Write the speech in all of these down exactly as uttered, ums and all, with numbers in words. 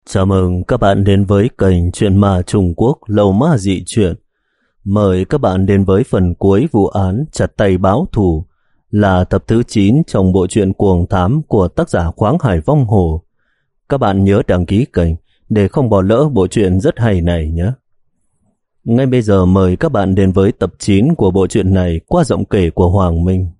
Chào mừng các bạn đến với kênh Chuyện Ma Trung Quốc Lầu Ma Dị Chuyện. Mời các bạn đến với phần cuối vụ án Chặt Tay Báo Thù, là tập thứ chín trong bộ truyện Cuồng Thám của tác giả Khoáng Hải Vong Hồ. Các bạn nhớ đăng ký kênh để không bỏ lỡ bộ truyện rất hay này nhé. Ngay bây giờ mời các bạn đến với tập chín của bộ truyện này qua giọng kể của Hoàng Minh.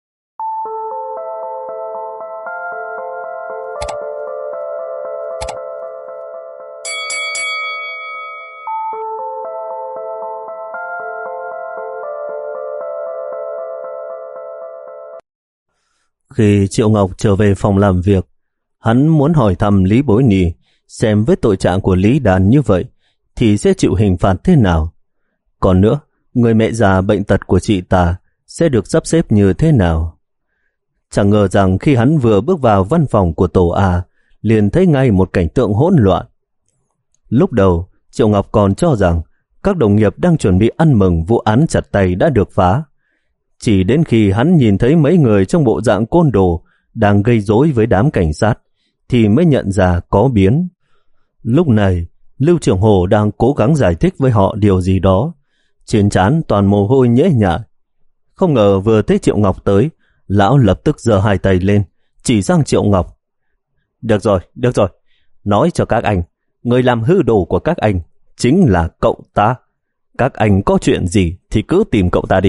Khi Triệu Ngọc trở về phòng làm việc, hắn muốn hỏi thăm Lý Bối Nì xem với tội trạng của Lý Đàn như vậy thì sẽ chịu hình phạt thế nào. Còn nữa, người mẹ già bệnh tật của chị ta sẽ được sắp xếp như thế nào. Chẳng ngờ rằng khi hắn vừa bước vào văn phòng của tổ A, liền thấy ngay một cảnh tượng hỗn loạn. Lúc đầu, Triệu Ngọc còn cho rằng các đồng nghiệp đang chuẩn bị ăn mừng vụ án chặt tay đã được phá. Chỉ đến khi hắn nhìn thấy mấy người trong bộ dạng côn đồ đang gây rối với đám cảnh sát thì mới nhận ra có biến. Lúc này, Lưu Trưởng Hồ đang cố gắng giải thích với họ điều gì đó. Trên trán toàn mồ hôi nhễ nhại. Không ngờ vừa thấy Triệu Ngọc tới, lão lập tức giơ hai tay lên, chỉ sang Triệu Ngọc. Được rồi, được rồi. Nói cho các anh, người làm hư đồ của các anh chính là cậu ta. Các anh có chuyện gì thì cứ tìm cậu ta đi.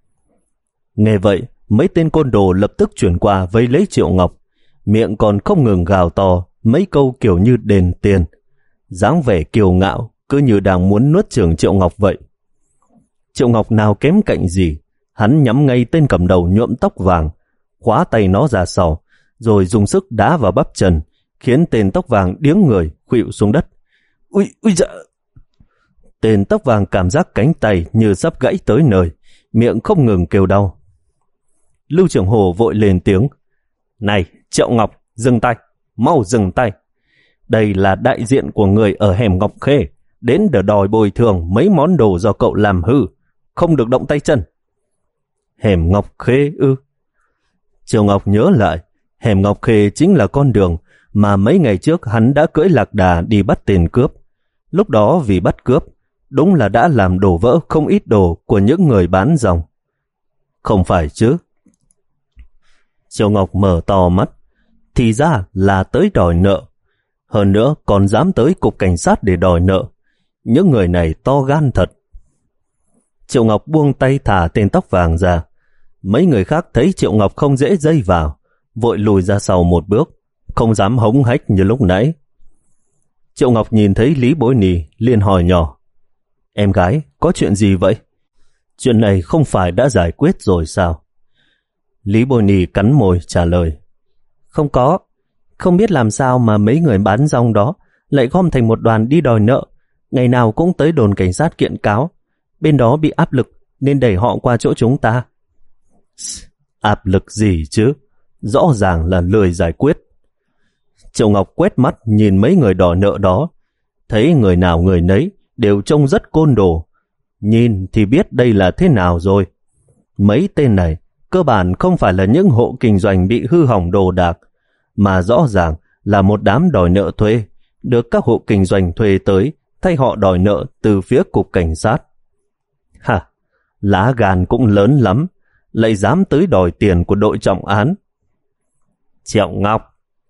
Nghe vậy, mấy tên côn đồ lập tức chuyển qua vây lấy Triệu Ngọc, miệng còn không ngừng gào to mấy câu kiểu như đền tiền, dáng vẻ kiêu ngạo cứ như đang muốn nuốt chửng Triệu Ngọc vậy. Triệu Ngọc nào kém cạnh gì, hắn nhắm ngay tên cầm đầu nhuộm tóc vàng, khóa tay nó ra sau, rồi dùng sức đá vào bắp chân, khiến tên tóc vàng điếng người khuỵu xuống đất. Ui, ui dạ! Tên tóc vàng cảm giác cánh tay như sắp gãy tới nơi, miệng không ngừng kêu đau. Lưu Trưởng Hồ vội lên tiếng. Này, Triệu Ngọc, dừng tay, mau dừng tay. Đây là đại diện của người ở hẻm Ngọc Khê, đến để đòi bồi thường mấy món đồ do cậu làm hư, không được động tay chân. Hẻm Ngọc Khê ư? Triệu Ngọc nhớ lại, hẻm Ngọc Khê chính là con đường mà mấy ngày trước hắn đã cưỡi lạc đà đi bắt tên cướp. Lúc đó vì bắt cướp, đúng là đã làm đổ vỡ không ít đồ của những người bán ròng. Không phải chứ? Triệu Ngọc mở to mắt, thì ra là tới đòi nợ. Hơn nữa còn dám tới cục cảnh sát để đòi nợ. Những người này to gan thật. Triệu Ngọc buông tay thả tên tóc vàng ra. Mấy người khác thấy Triệu Ngọc không dễ dây vào, vội lùi ra sau một bước, không dám hống hách như lúc nãy. Triệu Ngọc nhìn thấy Lý Bối Nì liền hỏi nhỏ. Em gái, có chuyện gì vậy? Chuyện này không phải đã giải quyết rồi sao? Lý Bối Nì cắn môi trả lời. Không có, không biết làm sao mà mấy người bán rong đó lại gom thành một đoàn đi đòi nợ, ngày nào cũng tới đồn cảnh sát kiện cáo. Bên đó bị áp lực nên đẩy họ qua chỗ chúng ta. Áp lực gì chứ? Rõ ràng là lười giải quyết. Triệu Ngọc quét mắt nhìn mấy người đòi nợ đó, thấy người nào người nấy đều trông rất côn đồ. Nhìn thì biết đây là thế nào rồi. Mấy tên này cơ bản không phải là những hộ kinh doanh bị hư hỏng đồ đạc, mà rõ ràng là một đám đòi nợ thuê, được các hộ kinh doanh thuê tới thay họ đòi nợ từ phía cục cảnh sát. Hả, lá gan cũng lớn lắm, lại dám tới đòi tiền của đội trọng án. Triệu Ngọc.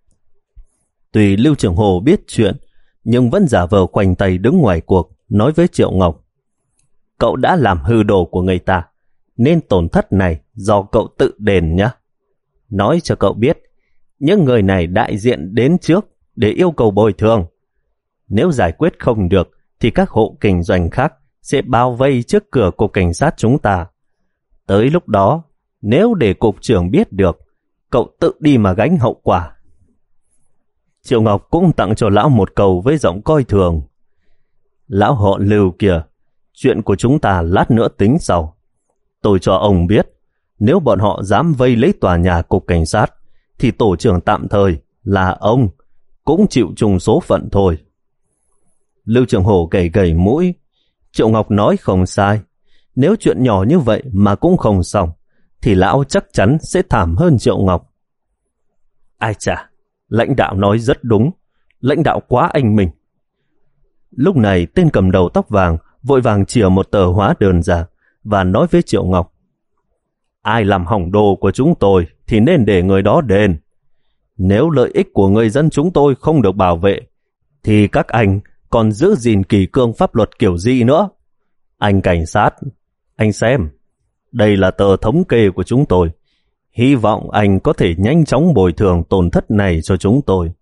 Tuy Lưu Trưởng Hồ biết chuyện, nhưng vẫn giả vờ khoanh tay đứng ngoài cuộc, nói với Triệu Ngọc. Cậu đã làm hư đồ của người ta, nên tổn thất này do cậu tự đền nhé. Nói cho cậu biết, những người này đại diện đến trước để yêu cầu bồi thường. Nếu giải quyết không được, thì các hộ kinh doanh khác sẽ bao vây trước cửa cục cảnh sát chúng ta. Tới lúc đó, nếu để cục trưởng biết được, cậu tự đi mà gánh hậu quả. Triệu Ngọc cũng tặng cho lão một câu với giọng coi thường. Lão họ Lưu kìa, chuyện của chúng ta lát nữa tính sau. Tôi cho ông biết, nếu bọn họ dám vây lấy tòa nhà cục cảnh sát, thì tổ trưởng tạm thời là ông cũng chịu chung số phận thôi. Lưu Trưởng Hồ gầy gầy mũi. Triệu Ngọc nói không sai. Nếu chuyện nhỏ như vậy mà cũng không xong, thì lão chắc chắn sẽ thảm hơn Triệu Ngọc. Ai chà, lãnh đạo nói rất đúng. lãnh đạo quá anh mình. Lúc này tên cầm đầu tóc vàng vội vàng chìa một tờ hóa đơn ra và nói với Triệu Ngọc: ai làm hỏng đồ của chúng tôi thì nên để người đó đền. Nếu lợi ích của người dân chúng tôi không được bảo vệ, thì các anh còn giữ gìn kỷ cương pháp luật kiểu gì nữa? Anh cảnh sát, anh xem, đây là tờ thống kê của chúng tôi. Hy vọng anh có thể nhanh chóng bồi thường tổn thất này cho chúng tôi.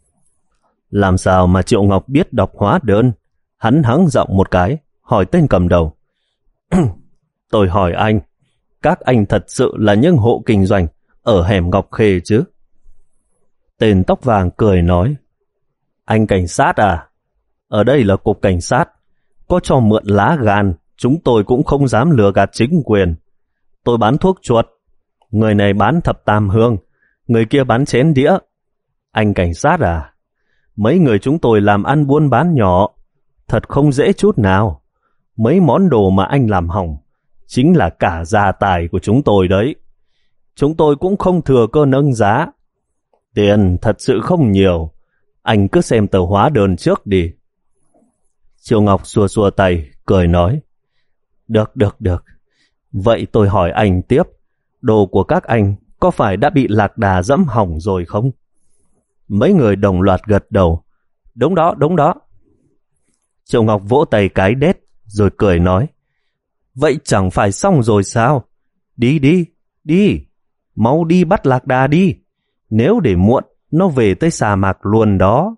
Làm sao mà Triệu Ngọc biết đọc hóa đơn? Hắn hắng giọng một cái, hỏi tên cầm đầu: tôi hỏi anh, các anh thật sự là những hộ kinh doanh ở hẻm Ngọc Khê chứ? Tên tóc vàng cười nói: anh cảnh sát à? Ở đây là cục cảnh sát, có cho mượn lá gan, chúng tôi cũng không dám lừa gạt chính quyền. Tôi bán thuốc chuột, người này bán thập tam hương, người kia bán chén đĩa. Anh cảnh sát à? Mấy người chúng tôi làm ăn buôn bán nhỏ, thật không dễ chút nào. Mấy món đồ mà anh làm hỏng chính là cả gia tài của chúng tôi đấy. Chúng tôi cũng không thừa cơ nâng giá. Tiền thật sự không nhiều, anh cứ xem tờ hóa đơn trước đi. Triệu Ngọc xua xua tay, cười nói: Được, được, được. Vậy tôi hỏi anh tiếp, đồ của các anh có phải đã bị lạc đà dẫm hỏng rồi không? Mấy người đồng loạt gật đầu: Đúng đó, đúng đó. Triệu Ngọc vỗ tay cái đét, rồi cười nói: Vậy chẳng phải xong rồi sao? Đi đi, đi, mau đi bắt lạc đà đi. Nếu để muộn, nó về tới sa mạc luôn đó.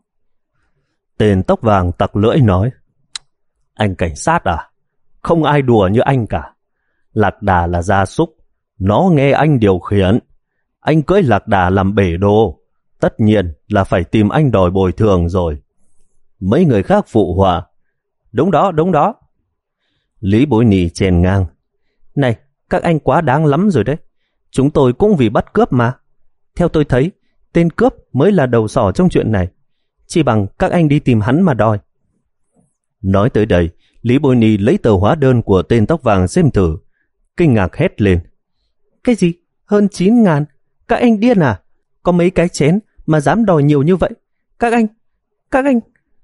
Tên tóc vàng tặc lưỡi nói: Anh cảnh sát à? Không ai đùa như anh cả. Lạc đà là gia súc, nó nghe anh điều khiển. Anh cưỡi lạc đà làm bể đồ, tất nhiên là phải tìm anh đòi bồi thường rồi. Mấy người khác phụ họa: Đúng đó, đúng đó. Lý Bối Nì chèn ngang: Này, các anh quá đáng lắm rồi đấy. Chúng tôi cũng vì bắt cướp mà. Theo tôi thấy, tên cướp mới là đầu sỏ trong chuyện này. Chỉ bằng các anh đi tìm hắn mà đòi. Nói tới đây, Lý Bối Nì lấy tờ hóa đơn của tên tóc vàng xem thử, kinh ngạc hét lên: Cái gì? Hơn chín ngàn? Các anh điên à? Có mấy cái chén mà dám đòi nhiều như vậy? Các anh, các anh...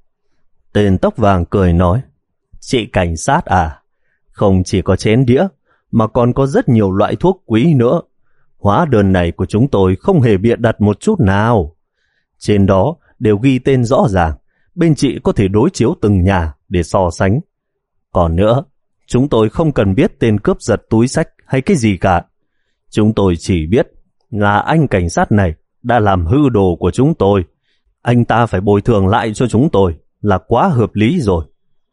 Tên tóc vàng cười nói: Chị cảnh sát à? Không chỉ có chén đĩa, mà còn có rất nhiều loại thuốc quý nữa. Hóa đơn này của chúng tôi không hề bịa đặt một chút nào. Trên đó đều ghi tên rõ ràng, bên chị có thể đối chiếu từng nhà để so sánh. Còn nữa, chúng tôi không cần biết tên cướp giật túi xách hay cái gì cả. Chúng tôi chỉ biết là anh cảnh sát này đã làm hư đồ của chúng tôi. Anh ta phải bồi thường lại cho chúng tôi là quá hợp lý rồi.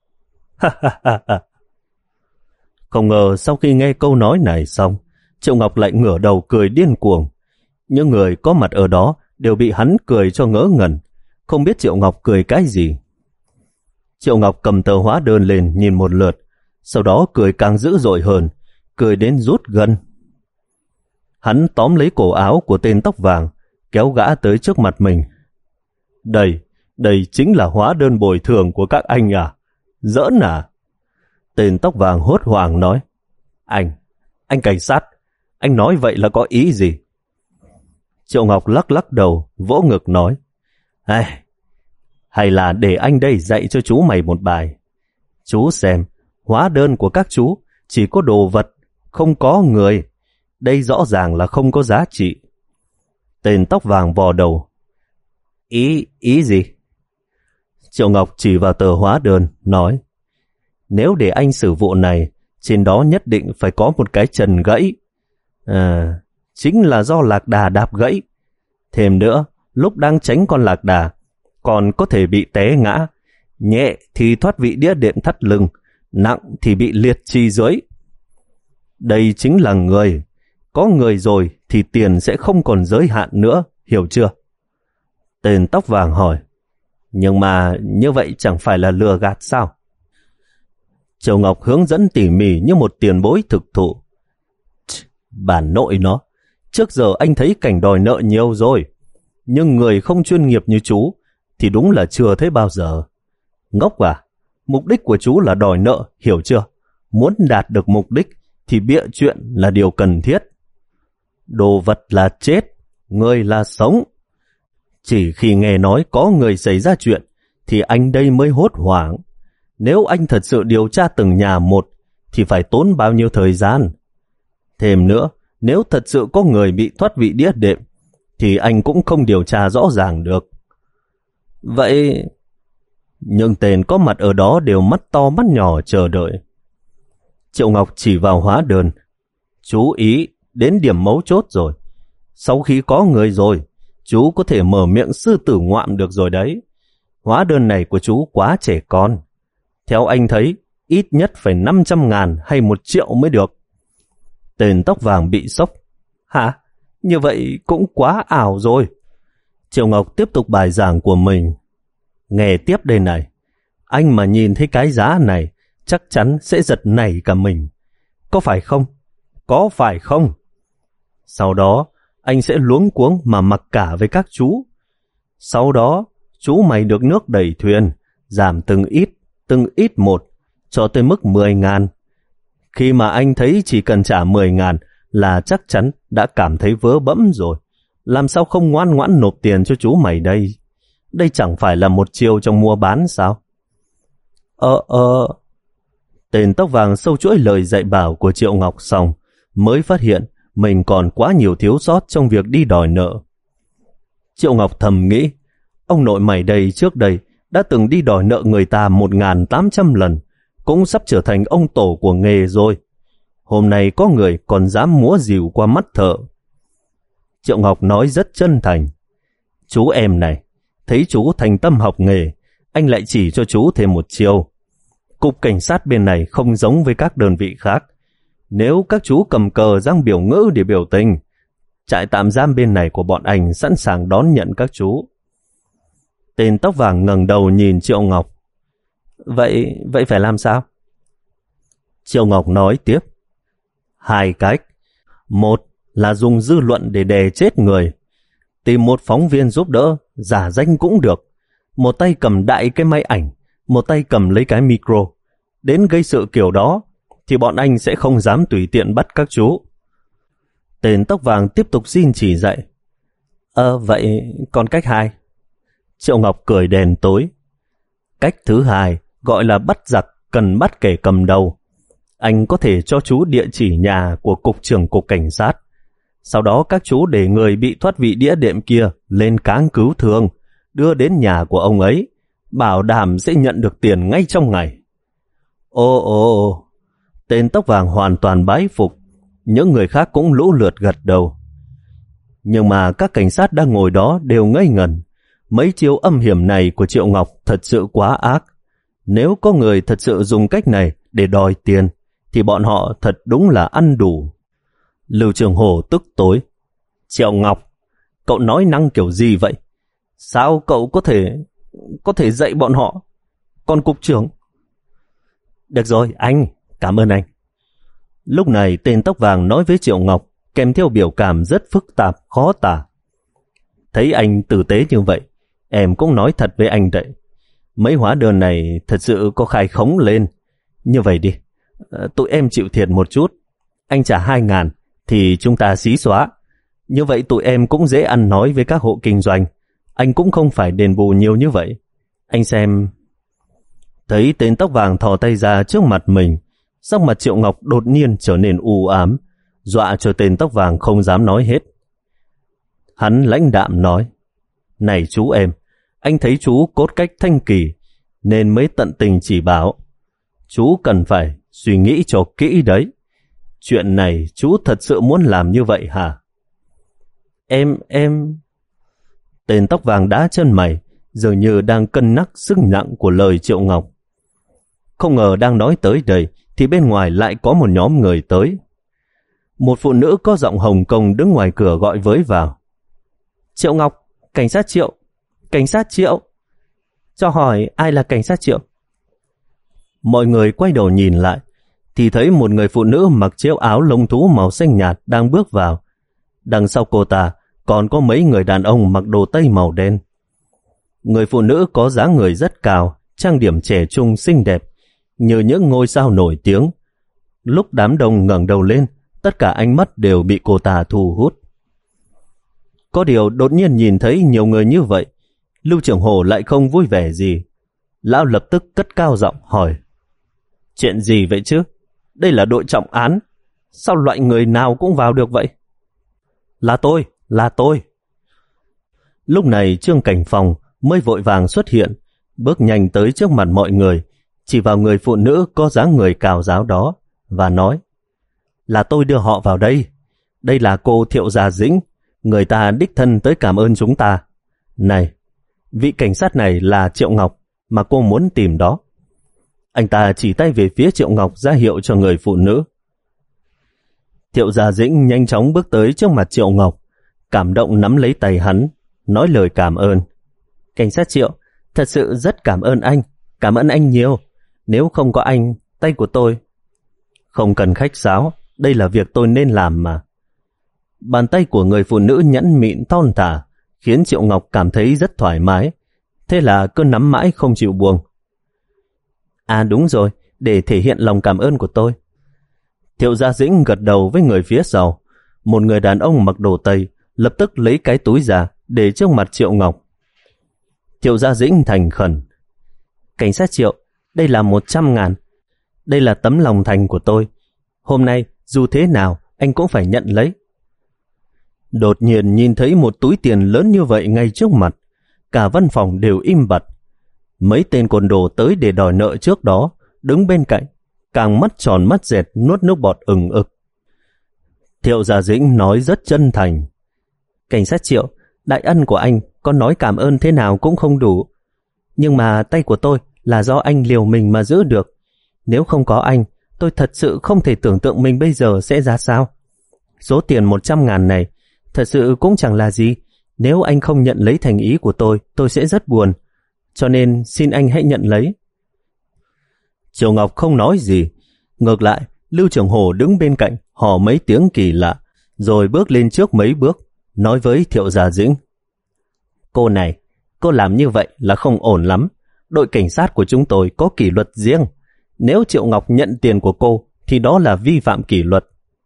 Không ngờ sau khi nghe câu nói này xong, Triệu Ngọc lại ngửa đầu cười điên cuồng. Những người có mặt ở đó đều bị hắn cười cho ngớ ngẩn, không biết Triệu Ngọc cười cái gì. Triệu Ngọc cầm tờ hóa đơn lên nhìn một lượt, sau đó cười càng dữ dội hơn, cười đến rút gân. Hắn tóm lấy cổ áo của tên tóc vàng, kéo gã tới trước mặt mình. Đây, đây chính là hóa đơn bồi thường của các anh à? Giỡn à? Tên tóc vàng hốt hoảng nói: Anh, anh cảnh sát, anh nói vậy là có ý gì? Triệu Ngọc lắc lắc đầu, vỗ ngực nói: Hay, hay là để anh đây dạy cho chú mày một bài. Chú xem, hóa đơn của các chú chỉ có đồ vật, không có người. Đây rõ ràng là không có giá trị. Tên tóc vàng vò đầu: Ý, ý gì? Triệu Ngọc chỉ vào tờ hóa đơn, nói: Nếu để anh xử vụ này, trên đó nhất định phải có một cái chân gãy. À, chính là do lạc đà đạp gãy. Thêm nữa, lúc đang tránh con lạc đà, còn có thể bị té ngã. Nhẹ thì thoát vị đĩa đệm thắt lưng, nặng thì bị liệt chi dưới. Đây chính là người. Có người rồi thì tiền sẽ không còn giới hạn nữa, hiểu chưa? Tên tóc vàng hỏi: Nhưng mà như vậy chẳng phải là lừa gạt sao? Triệu Ngọc hướng dẫn tỉ mỉ như một tiền bối thực thụ. Bản nội nó, trước giờ anh thấy cảnh đòi nợ nhiều rồi, nhưng người không chuyên nghiệp như chú thì đúng là chưa thấy bao giờ. Ngốc à? Mục đích của chú là đòi nợ, hiểu chưa? Muốn đạt được mục đích thì bịa chuyện là điều cần thiết. Đồ vật là chết, người là sống. Chỉ khi nghe nói có người xảy ra chuyện thì anh đây mới hốt hoảng. Nếu anh thật sự điều tra từng nhà một thì phải tốn bao nhiêu thời gian. Thêm nữa, nếu thật sự có người bị thoát vị đĩa đệm thì anh cũng không điều tra rõ ràng được. Vậy... Nhưng tên có mặt ở đó đều mắt to mắt nhỏ chờ đợi. Triệu Ngọc chỉ vào hóa đơn. Chú ý, đến điểm mấu chốt rồi. Sau khi có người rồi, chú có thể mở miệng sư tử ngoạm được rồi đấy. Hóa đơn này của chú quá trẻ con. Theo anh thấy, ít nhất phải năm trăm ngàn hay một triệu mới được. Tên tóc vàng bị sốc. Hả? Như vậy cũng quá ảo rồi. Triệu Ngọc tiếp tục bài giảng của mình. Nghe tiếp đây này. Anh mà nhìn thấy cái giá này, chắc chắn sẽ giật nảy cả mình. Có phải không? Có phải không? Sau đó, anh sẽ luống cuống mà mặc cả với các chú. Sau đó, chú mày được nước đẩy thuyền, giảm từng ít, từng ít một, cho tới mức mười ngàn. Khi mà anh thấy chỉ cần trả mười ngàn là chắc chắn đã cảm thấy vớ bẫm rồi. Làm sao không ngoan ngoãn nộp tiền cho chú mày đây? Đây chẳng phải là một chiêu trong mua bán sao? Ờ ờ... Tên tóc vàng sâu chuỗi lời dạy bảo của Triệu Ngọc xong, mới phát hiện mình còn quá nhiều thiếu sót trong việc đi đòi nợ. Triệu Ngọc thầm nghĩ, ông nội mày đây trước đây đã từng đi đòi nợ người ta một nghìn tám trăm lần, cũng sắp trở thành ông tổ của nghề rồi. Hôm nay có người còn dám múa rìu qua mắt thợ. Triệu Ngọc nói rất chân thành. Chú em này, thấy chú thành tâm học nghề, anh lại chỉ cho chú thêm một chiêu. Cục cảnh sát bên này không giống với các đơn vị khác. Nếu các chú cầm cờ giang biểu ngữ để biểu tình, trại tạm giam bên này của bọn anh sẵn sàng đón nhận các chú. Tên tóc vàng ngẩng đầu nhìn Triệu Ngọc. Vậy, vậy phải làm sao? Triệu Ngọc nói tiếp. Hai cách. Một là dùng dư luận để đè chết người. Tìm một phóng viên giúp đỡ, giả danh cũng được. Một tay cầm đại cái máy ảnh, một tay cầm lấy cái micro. Đến gây sự kiểu đó, thì bọn anh sẽ không dám tùy tiện bắt các chú. Tên tóc vàng tiếp tục xin chỉ dạy. Ờ, vậy còn cách hai? Triệu Ngọc cười đèn tối. Cách thứ hai gọi là bắt giặc cần bắt kẻ cầm đầu. Anh có thể cho chú địa chỉ nhà của cục trưởng cục cảnh sát. Sau đó các chú để người bị thoát vị đĩa đệm kia lên cáng cứu thương, đưa đến nhà của ông ấy, bảo đảm sẽ nhận được tiền ngay trong ngày. Ô ô ô, tên tóc vàng hoàn toàn bái phục, những người khác cũng lũ lượt gật đầu. Nhưng mà các cảnh sát đang ngồi đó đều ngây ngẩn. Mấy chiêu âm hiểm này của Triệu Ngọc thật sự quá ác. Nếu có người thật sự dùng cách này để đòi tiền, thì bọn họ thật đúng là ăn đủ. Lưu Trường Hổ tức tối. Triệu Ngọc, cậu nói năng kiểu gì vậy? Sao cậu có thể có thể dạy bọn họ? Còn cục trưởng? Được rồi, anh, cảm ơn anh. Lúc này tên tóc vàng nói với Triệu Ngọc kèm theo biểu cảm rất phức tạp, khó tả. Thấy anh tử tế như vậy, em cũng nói thật với anh đấy. Mấy hóa đơn này thật sự có khai khống lên. Như vậy đi, tụi em chịu thiệt một chút. Anh trả hai ngàn thì chúng ta xí xóa. Như vậy tụi em cũng dễ ăn nói với các hộ kinh doanh. Anh cũng không phải đền bù nhiều như vậy. Anh xem... Thấy tên tóc vàng thò tay ra trước mặt mình, sắc mặt Triệu Ngọc đột nhiên trở nên u ám, dọa cho tên tóc vàng không dám nói hết. Hắn lãnh đạm nói, này chú em, anh thấy chú cốt cách thanh kỳ, nên mới tận tình chỉ bảo. Chú cần phải suy nghĩ cho kỹ đấy. Chuyện này chú thật sự muốn làm như vậy hả? Em, em... Tên tóc vàng đá chân mày, dường như đang cân nhắc sức nặng của lời Triệu Ngọc. Không ngờ đang nói tới đây, thì bên ngoài lại có một nhóm người tới. Một phụ nữ có giọng Hồng Kông đứng ngoài cửa gọi với vào. Triệu Ngọc, cảnh sát Triệu, cảnh sát Triệu. Cho hỏi ai là cảnh sát Triệu? Mọi người quay đầu nhìn lại, thì thấy một người phụ nữ mặc chiếc áo lông thú màu xanh nhạt đang bước vào. Đằng sau cô ta còn có mấy người đàn ông mặc đồ tây màu đen. Người phụ nữ có dáng người rất cao, trang điểm trẻ trung xinh đẹp, như những ngôi sao nổi tiếng. Lúc đám đông ngẩng đầu lên, tất cả ánh mắt đều bị cô ta thu hút. Có điều đột nhiên nhìn thấy nhiều người như vậy, Lưu Trường Hổ lại không vui vẻ gì. Lão lập tức cất cao giọng hỏi: chuyện gì vậy chứ? Đây là đội trọng án, sao loại người nào cũng vào được vậy? Là tôi, là tôi. Lúc này Trương Cảnh Phong mới vội vàng xuất hiện, bước nhanh tới trước mặt mọi người, chỉ vào người phụ nữ có dáng người cao ráo đó và nói: là tôi đưa họ vào đây. Đây là cô Thiệu Gia Dĩnh, người ta đích thân tới cảm ơn chúng ta. Này, vị cảnh sát này là Triệu Ngọc mà cô muốn tìm đó. Anh ta chỉ tay về phía Triệu Ngọc ra hiệu cho người phụ nữ. Thiệu Gia Dĩnh nhanh chóng bước tới trước mặt Triệu Ngọc, cảm động nắm lấy tay hắn, nói lời cảm ơn. Cảnh sát Triệu, thật sự rất cảm ơn anh, cảm ơn anh nhiều. Nếu không có anh, tay của tôi... Không cần khách sáo, đây là việc tôi nên làm mà. Bàn tay của người phụ nữ nhẵn mịn thon thả, khiến Triệu Ngọc cảm thấy rất thoải mái. Thế là cứ nắm mãi không chịu buông. À đúng rồi, để thể hiện lòng cảm ơn của tôi. Thiệu Gia Dĩnh gật đầu với người phía sau. Một người đàn ông mặc đồ Tây lập tức lấy cái túi ra để trước mặt Triệu Ngọc. Thiệu Gia Dĩnh thành khẩn: cảnh sát Triệu, đây là một trăm ngàn. Đây là tấm lòng thành của tôi. Hôm nay dù thế nào anh cũng phải nhận lấy. Đột nhiên nhìn thấy một túi tiền lớn như vậy ngay trước mặt, cả văn phòng đều im bặt. Mấy tên côn đồ tới để đòi nợ trước đó đứng bên cạnh, càng mắt tròn mắt dẹt nuốt nước bọt ừng ực. Thiệu Gia Dĩnh nói rất chân thành: cảnh sát Triệu, đại ân của anh có nói cảm ơn thế nào cũng không đủ. Nhưng mà tay của tôi là do anh liều mình mà giữ được. Nếu không có anh, tôi thật sự không thể tưởng tượng mình bây giờ sẽ ra sao. Số tiền một trăm ngàn này thật sự cũng chẳng là gì. Nếu anh không nhận lấy thành ý của tôi, tôi sẽ rất buồn. Cho nên xin anh hãy nhận lấy. Triệu Ngọc không nói gì. Ngược lại, Lưu Trường Hổ đứng bên cạnh hò mấy tiếng kỳ lạ, rồi bước lên trước mấy bước, nói với Thiệu Gia Dĩnh: cô này, cô làm như vậy là không ổn lắm. Đội cảnh sát của chúng tôi có kỷ luật riêng. Nếu Triệu Ngọc nhận tiền của cô thì đó là vi phạm kỷ luật.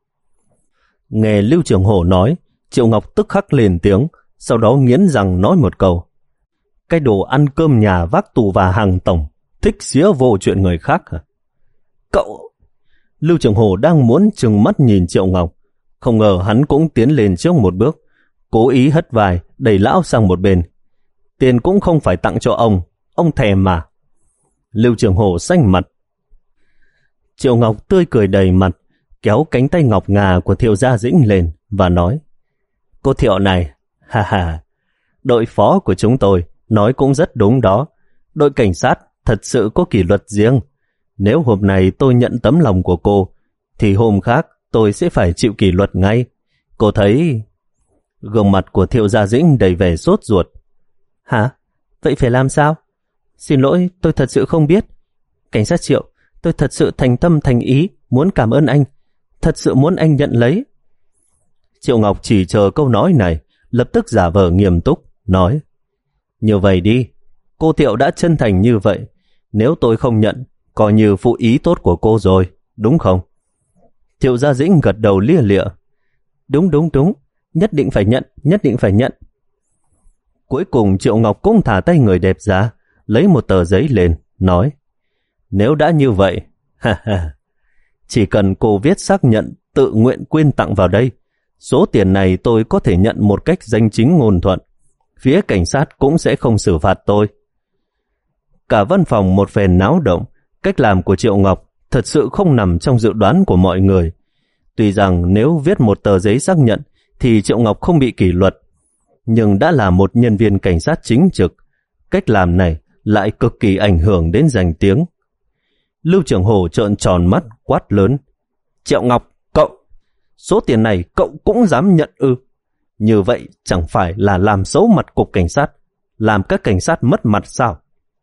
Nghe Lưu Trường Hổ nói, Triệu Ngọc tức khắc lên tiếng, sau đó nghiến răng nói một câu: cái đồ ăn cơm nhà vác tù và hàng tổng, thích xía vô chuyện người khác hả? Cậu... Lưu Trường Hổ đang muốn trừng mắt nhìn Triệu Ngọc, không ngờ hắn cũng tiến lên trước một bước, cố ý hất vai đẩy lão sang một bên. Tiền cũng không phải tặng cho ông, ông thèm mà. Lưu Trường Hổ xanh mặt. Triệu Ngọc tươi cười đầy mặt, kéo cánh tay ngọc ngà của Thiệu Gia Dĩnh lên và nói: cô Thiệu này, ha ha, đội phó của chúng tôi nói cũng rất đúng đó. Đội cảnh sát thật sự có kỷ luật riêng. Nếu hôm nay tôi nhận tấm lòng của cô, thì hôm khác tôi sẽ phải chịu kỷ luật ngay. Cô thấy... Gương mặt của Thiệu Gia Dĩnh đầy vẻ sốt ruột. Hả? Vậy phải làm sao? Xin lỗi, tôi thật sự không biết. Cảnh sát Triệu, tôi thật sự thành tâm thành ý muốn cảm ơn anh, thật sự muốn anh nhận lấy. Triệu Ngọc chỉ chờ câu nói này, lập tức giả vờ nghiêm túc, nói: như vậy đi, cô Thiệu đã chân thành như vậy, nếu tôi không nhận, coi như phụ ý tốt của cô rồi, đúng không? Thiệu Gia Dĩnh gật đầu lia lịa: đúng đúng đúng, nhất định phải nhận, nhất định phải nhận. Cuối cùng Triệu Ngọc cũng thả tay người đẹp ra, lấy một tờ giấy lên, nói: nếu đã như vậy, ha ha, chỉ cần cô viết xác nhận tự nguyện quyên tặng vào đây, số tiền này tôi có thể nhận một cách danh chính ngôn thuận, phía cảnh sát cũng sẽ không xử phạt tôi. Cả văn phòng một phen náo động. Cách làm của Triệu Ngọc thật sự không nằm trong dự đoán của mọi người. Tuy rằng nếu viết một tờ giấy xác nhận thì Triệu Ngọc không bị kỷ luật, nhưng đã là một nhân viên cảnh sát chính trực, cách làm này lại cực kỳ ảnh hưởng đến danh tiếng. Lưu Trường Hổ trợn tròn mắt quát lớn: Triệu Ngọc, cậu, số tiền này cậu cũng dám nhận ư? Như vậy chẳng phải là làm xấu mặt cục cảnh sát, làm các cảnh sát mất mặt sao?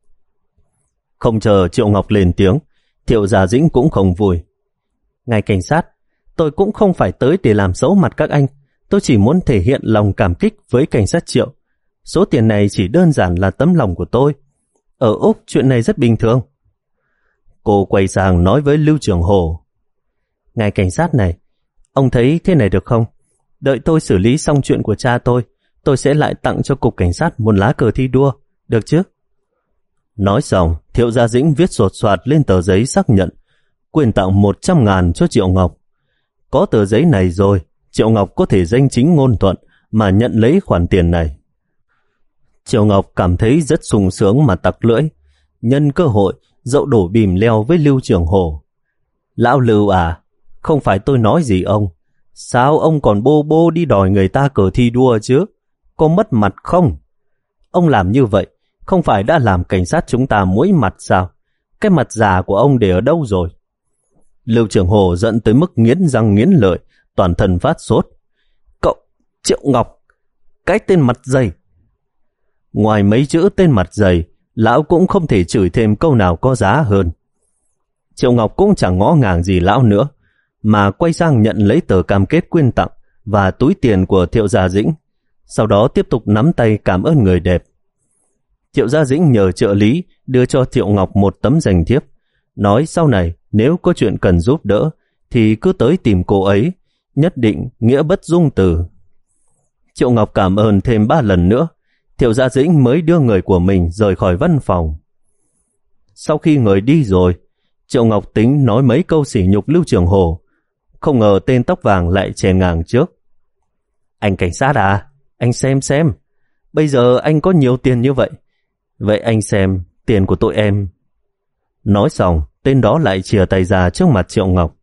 Không chờ Triệu Ngọc lên tiếng, Thiệu Gia Dĩnh cũng không vui. Ngài cảnh sát, tôi cũng không phải tới để làm xấu mặt các anh, tôi chỉ muốn thể hiện lòng cảm kích với cảnh sát Triệu. Số tiền này chỉ đơn giản là tấm lòng của tôi. Ở Úc chuyện này rất bình thường. Cô quay sang nói với Lưu Trường Hổ: Ngài cảnh sát này, ông thấy thế này được không? Đợi tôi xử lý xong chuyện của cha tôi, tôi sẽ lại tặng cho cục cảnh sát một lá cờ thi đua, được chứ? Nói xong, Thiệu Gia Dĩnh viết sột soạt lên tờ giấy xác nhận quyền tặng một trăm ngàn cho Triệu Ngọc. Có tờ giấy này rồi, Triệu Ngọc có thể danh chính ngôn thuận mà nhận lấy khoản tiền này. Triệu Ngọc cảm thấy rất sung sướng mà tặc lưỡi, nhân cơ hội dậu đổ bìm leo với Lưu Trường Hổ. Lão Lưu à, không phải tôi nói gì ông, sao ông còn bô bô đi đòi người ta cờ thi đua chứ? Có mất mặt không? Ông làm như vậy không phải đã làm cảnh sát chúng ta muối mặt sao? Cái mặt già của ông để ở đâu rồi? Lưu Trường Hổ giận tới mức nghiến răng nghiến lợi, toàn thân phát sốt. Cậu, Triệu Ngọc, cái tên mặt dày! Ngoài mấy chữ tên mặt dày, lão cũng không thể chửi thêm câu nào có giá hơn. Triệu Ngọc cũng chẳng ngó ngàng gì lão nữa, mà quay sang nhận lấy tờ cam kết quyên tặng và túi tiền của Thiệu Gia Dĩnh, sau đó tiếp tục nắm tay cảm ơn người đẹp. Thiệu Gia Dĩnh nhờ trợ lý đưa cho Triệu Ngọc một tấm danh thiếp, nói sau này nếu có chuyện cần giúp đỡ thì cứ tới tìm cô ấy, nhất định nghĩa bất dung từ. Triệu Ngọc cảm ơn thêm ba lần nữa, Thiệu Gia Dĩnh mới đưa người của mình rời khỏi văn phòng. Sau khi người đi rồi, Triệu Ngọc tính nói mấy câu sỉ nhục Lưu Trường Hổ, không ngờ tên tóc vàng lại chèn ngang trước. Anh cảnh sát à, anh xem xem, bây giờ anh có nhiều tiền như vậy, vậy anh xem tiền của tụi em. Nói xong, tên đó lại chìa tay ra trước mặt Triệu Ngọc.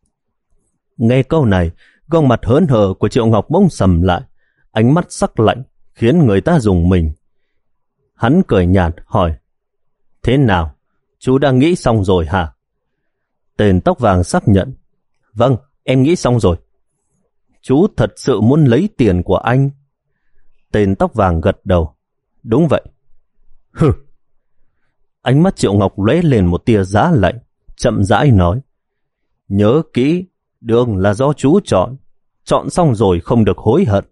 Nghe câu này, gương mặt hớn hở của Triệu Ngọc bỗng sầm lại, ánh mắt sắc lạnh khiến người ta rùng mình. Hắn cười nhạt hỏi, thế nào, chú đã nghĩ xong rồi hả? Tên tóc vàng xác nhận, vâng, em nghĩ xong rồi. Chú thật sự muốn lấy tiền của anh? Tên tóc vàng gật đầu, đúng vậy. Hừ. Ánh mắt Triệu Ngọc lóe lên một tia giá lạnh, chậm rãi nói, nhớ kỹ, đường là do chú chọn, chọn xong rồi không được hối hận.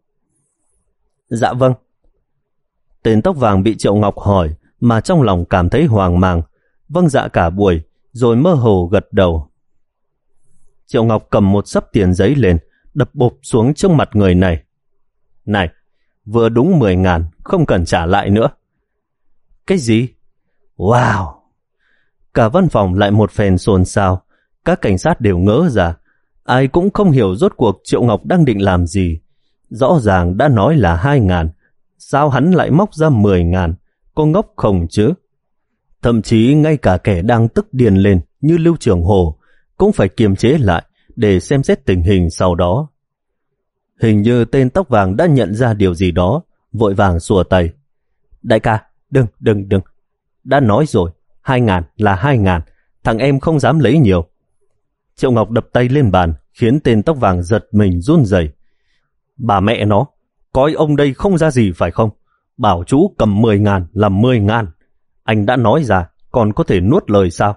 Dạ vâng. Tên tóc vàng bị Triệu Ngọc hỏi mà trong lòng cảm thấy hoang mang, vâng dạ cả buổi, rồi mơ hồ gật đầu. Triệu Ngọc cầm một xấp tiền giấy lên, đập bụp xuống trước mặt người này. Này, vừa đúng mười ngàn, không cần trả lại nữa. Cái gì? Wow! Cả văn phòng lại một phen xôn xao, các cảnh sát đều ngỡ ra, ai cũng không hiểu rốt cuộc Triệu Ngọc đang định làm gì. Rõ ràng đã nói là hai ngàn, sao hắn lại móc ra mười ngàn, có ngốc không chứ? Thậm chí ngay cả kẻ đang tức điên lên như Lưu Trường Hổ cũng phải kiềm chế lại để xem xét tình hình sau đó. Hình như tên tóc vàng đã nhận ra điều gì đó, vội vàng xua tay. Đại ca, đừng, đừng, đừng. Đã nói rồi, hai ngàn là hai ngàn, thằng em không dám lấy nhiều. Triệu Ngọc đập tay lên bàn, khiến tên tóc vàng giật mình run rẩy. Bà mẹ nó, coi ông đây không ra gì phải không? Bảo chú cầm mười ngàn là mười ngàn. Anh đã nói ra, còn có thể nuốt lời sao?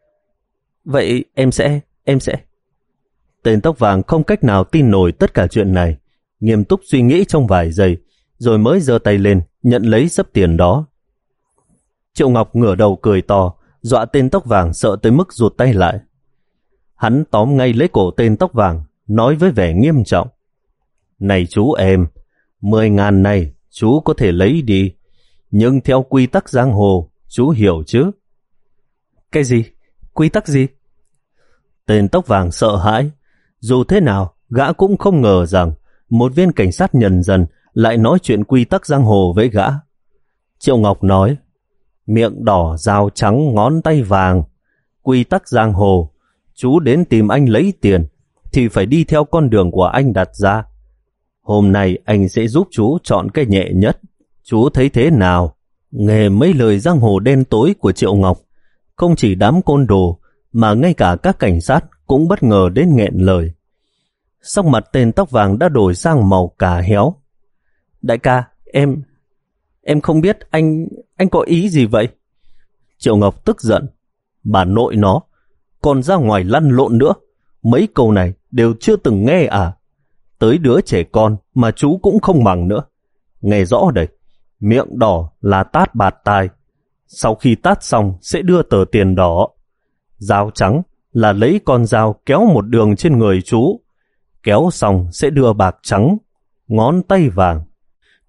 Vậy em sẽ, em sẽ... Tên tóc vàng không cách nào tin nổi tất cả chuyện này, nghiêm túc suy nghĩ trong vài giây, rồi mới giơ tay lên, nhận lấy xấp tiền đó. Triệu Ngọc ngửa đầu cười to, dọa tên tóc vàng sợ tới mức rụt tay lại. Hắn tóm ngay lấy cổ tên tóc vàng, nói với vẻ nghiêm trọng. Này chú em, mười ngàn này chú có thể lấy đi, nhưng theo quy tắc giang hồ, chú hiểu chứ? Cái gì? Quy tắc gì? Tên tóc vàng sợ hãi. Dù thế nào, gã cũng không ngờ rằng một viên cảnh sát nhân dân lại nói chuyện quy tắc giang hồ với gã. Triệu Ngọc nói, miệng đỏ, dao trắng, ngón tay vàng. Quy tắc giang hồ, chú đến tìm anh lấy tiền, thì phải đi theo con đường của anh đặt ra. Hôm nay anh sẽ giúp chú chọn cái nhẹ nhất. Chú thấy thế nào? Nghe mấy lời giang hồ đen tối của Triệu Ngọc, không chỉ đám côn đồ, mà ngay cả các cảnh sát cũng bất ngờ đến nghẹn lời. Sắc mặt tên tóc vàng đã đổi sang màu cà héo. Đại ca, em... Em không biết anh... Anh có ý gì vậy? Triệu Ngọc tức giận. Bà nội nó, còn ra ngoài lăn lộn nữa. Mấy câu này đều chưa từng nghe à? Tới đứa trẻ con mà chú cũng không bằng nữa. Nghe rõ đây, miệng đỏ là tát bạt tai. Sau khi tát xong sẽ đưa tờ tiền đỏ. Dao trắng là lấy con dao kéo một đường trên người chú. Kéo xong sẽ đưa bạc trắng. Ngón tay vàng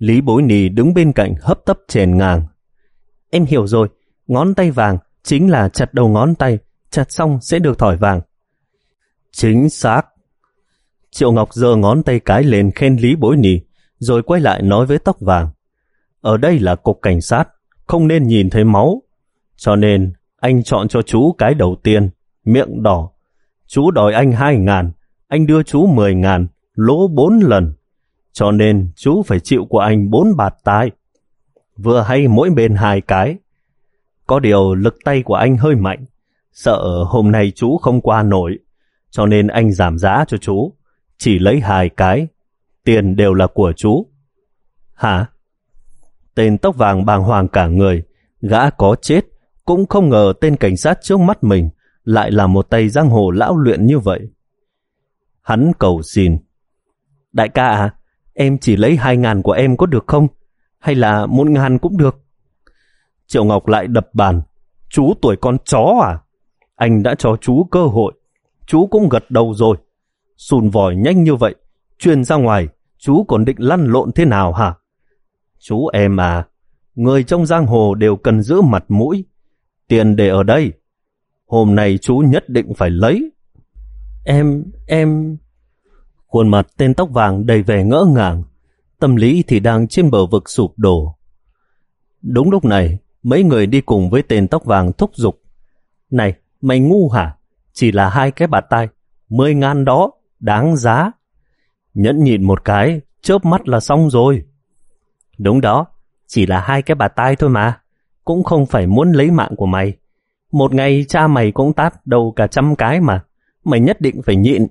Lý Bối Nì đứng bên cạnh hấp tấp chèn ngang. Em hiểu rồi, ngón tay vàng chính là chặt đầu ngón tay, chặt xong sẽ được thỏi vàng. Chính xác. Triệu Ngọc giơ ngón tay cái lên khen Lý Bối Nì, rồi quay lại nói với Tóc Vàng. Ở đây là cục cảnh sát, không nên nhìn thấy máu. Cho nên anh chọn cho chú cái đầu tiên, miệng đỏ. Chú đòi anh hai ngàn, anh đưa chú mười ngàn, lỗ bốn lần. Cho nên chú phải chịu của anh bốn bạt tai. Vừa hay mỗi bên hai cái. Có điều lực tay của anh hơi mạnh, sợ hôm nay chú không qua nổi. Cho nên anh giảm giá cho chú, chỉ lấy hai cái. Tiền đều là của chú. Hả? Tên Tóc Vàng bàng hoàng cả người, gã có chết cũng không ngờ tên cảnh sát trước mắt mình lại là một tay giang hồ lão luyện như vậy. Hắn cầu xin. Đại ca à, em chỉ lấy hai ngàn của em có được không? Hay là một ngàn cũng được? Triệu Ngọc lại đập bàn. Chú tuổi con chó à? Anh đã cho chú cơ hội, chú cũng gật đầu rồi. Sùn vòi nhanh như vậy, truyền ra ngoài, chú còn định lăn lộn thế nào hả? Chú em à, người trong giang hồ đều cần giữ mặt mũi. Tiền để ở đây. Hôm nay chú nhất định phải lấy. Em, em... Khuôn mặt tên Tóc Vàng đầy vẻ ngỡ ngàng, tâm lý thì đang trên bờ vực sụp đổ. Đúng lúc này, mấy người đi cùng với tên Tóc Vàng thúc giục. Này, mày ngu hả? Chỉ là hai cái bạt tai, mười ngàn đó, đáng giá. Nhẫn nhịn một cái, chớp mắt là xong rồi. Đúng đó, chỉ là hai cái bạt tai thôi mà. Cũng không phải muốn lấy mạng của mày. Một ngày cha mày cũng tát đầu cả trăm cái mà. Mày nhất định phải nhịn.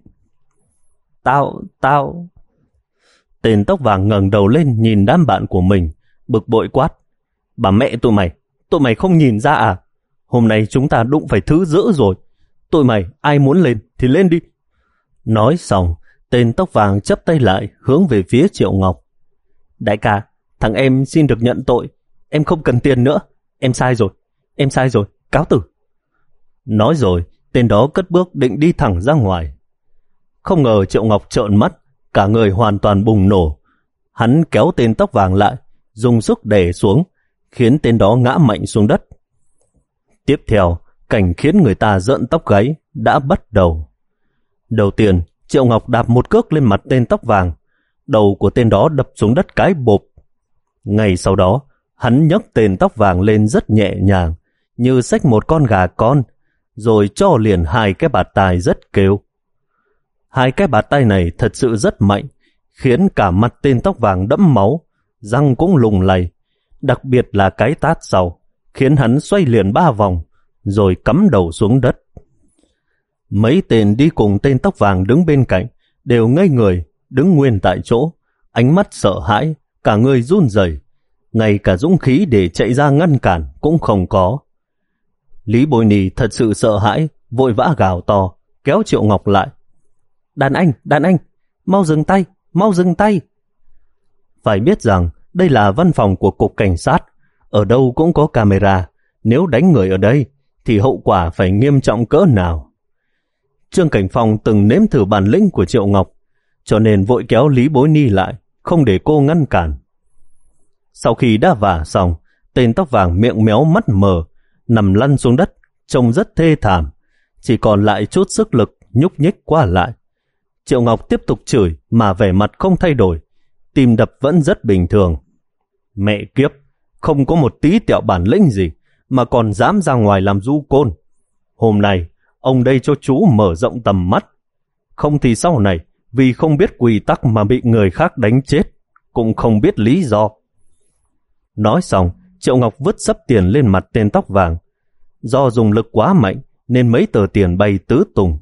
Tao, tao... Tên Tóc Vàng ngẩng đầu lên nhìn đám bạn của mình, bực bội quát. Bà mẹ tụi mày, tụi mày không nhìn ra à? Hôm nay chúng ta đụng phải thứ dữ rồi. Tụi mày ai muốn lên thì lên đi. Nói xong, tên Tóc Vàng chắp tay lại hướng về phía Triệu Ngọc. Đại ca, thằng em xin được nhận tội. Em không cần tiền nữa. Em sai rồi, em sai rồi, cáo tử. Nói rồi, tên đó cất bước định đi thẳng ra ngoài. Không ngờ Triệu Ngọc trợn mắt, cả người hoàn toàn bùng nổ. Hắn kéo tên Tóc Vàng lại, dùng sức đè xuống, khiến tên đó ngã mạnh xuống đất. Tiếp theo, cảnh khiến người ta rợn tóc gáy đã bắt đầu. Đầu tiên, Triệu Ngọc đạp một cước lên mặt tên Tóc Vàng. Đầu của tên đó đập xuống đất cái bộp. Ngay sau đó, hắn nhấc tên Tóc Vàng lên rất nhẹ nhàng, như xách một con gà con, rồi cho liền hai cái bạt tai rất kêu. Hai cái bạt tai này thật sự rất mạnh, khiến cả mặt tên Tóc Vàng đẫm máu, răng cũng lùng lầy. Đặc biệt là cái tát sau, khiến hắn xoay liền ba vòng, rồi cắm đầu xuống đất. Mấy tên đi cùng tên Tóc Vàng đứng bên cạnh, đều ngây người, đứng nguyên tại chỗ, ánh mắt sợ hãi, cả người run rẩy, ngay cả dũng khí để chạy ra ngăn cản cũng không có. Lý Bối Nì thật sự sợ hãi, vội vã gào to, kéo Triệu Ngọc lại. Đàn anh, đàn anh, mau dừng tay, mau dừng tay. Phải biết rằng đây là văn phòng của cục cảnh sát, ở đâu cũng có camera, nếu đánh người ở đây thì hậu quả phải nghiêm trọng cỡ nào. Trương Cảnh Phong từng nếm thử bản lĩnh của Triệu Ngọc, cho nên vội kéo Lý Bối Nhi lại, không để cô ngăn cản. Sau khi đã vả xong, tên Tóc Vàng miệng méo mắt mờ, nằm lăn xuống đất, trông rất thê thảm, chỉ còn lại chút sức lực nhúc nhích qua lại. Triệu Ngọc tiếp tục chửi mà vẻ mặt không thay đổi, tim đập vẫn rất bình thường. Mẹ kiếp, không có một tí tẹo bản lĩnh gì mà còn dám ra ngoài làm du côn. Hôm nay, ông đây cho chú mở rộng tầm mắt. Không thì sau này, vì không biết quy tắc mà bị người khác đánh chết, cũng không biết lý do. Nói xong, Triệu Ngọc vứt sấp tiền lên mặt tên Tóc Vàng. Do dùng lực quá mạnh, nên mấy tờ tiền bay tứ tung.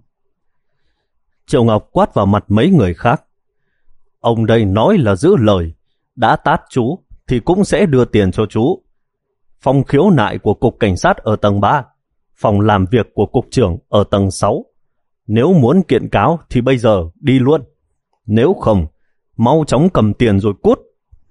Triệu Ngọc quát vào mặt mấy người khác. Ông đây nói là giữ lời, đã tát chú thì cũng sẽ đưa tiền cho chú. Phòng khiếu nại của cục cảnh sát ở tầng ba, phòng làm việc của cục trưởng ở tầng sáu. Nếu muốn kiện cáo thì bây giờ đi luôn. Nếu không, mau chóng cầm tiền rồi cút.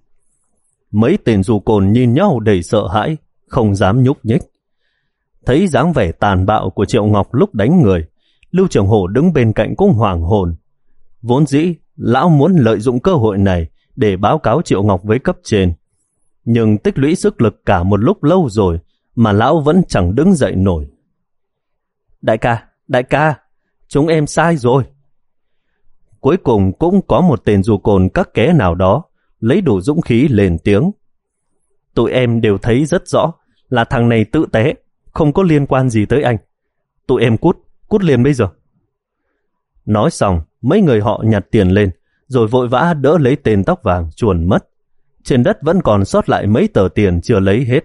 Mấy tên dù cồn nhìn nhau đầy sợ hãi, không dám nhúc nhích. Thấy dáng vẻ tàn bạo của Triệu Ngọc lúc đánh người, Lưu Trường Hổ đứng bên cạnh cũng hoảng hồn. Vốn dĩ, lão muốn lợi dụng cơ hội này để báo cáo Triệu Ngọc với cấp trên. Nhưng tích lũy sức lực cả một lúc lâu rồi mà lão vẫn chẳng đứng dậy nổi. Đại ca, đại ca, chúng em sai rồi. Cuối cùng cũng có một tên dù cồn các ké nào đó lấy đủ dũng khí lên tiếng. Tụi em đều thấy rất rõ là thằng này tự té, không có liên quan gì tới anh. Tụi em cút, cút liền bây giờ. Nói xong, mấy người họ nhặt tiền lên, rồi vội vã đỡ lấy tên tóc vàng chuồn mất. Trên đất vẫn còn sót lại mấy tờ tiền chưa lấy hết.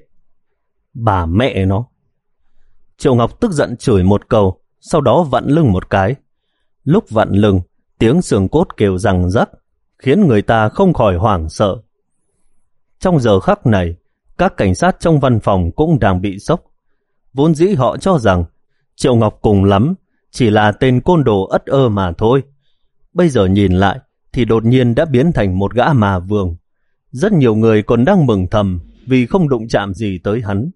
Bà mẹ nó! Triệu Ngọc tức giận chửi một câu, sau đó vặn lưng một cái. Lúc vặn lưng, tiếng xương cốt kêu răng rắc, khiến người ta không khỏi hoảng sợ. Trong giờ khắc này, các cảnh sát trong văn phòng cũng đang bị sốc. Vốn dĩ họ cho rằng Triệu Ngọc cùng lắm chỉ là tên côn đồ ất ơ mà thôi. Bây giờ nhìn lại thì đột nhiên đã biến thành một gã mà vương. Rất nhiều người còn đang mừng thầm vì không đụng chạm gì tới hắn.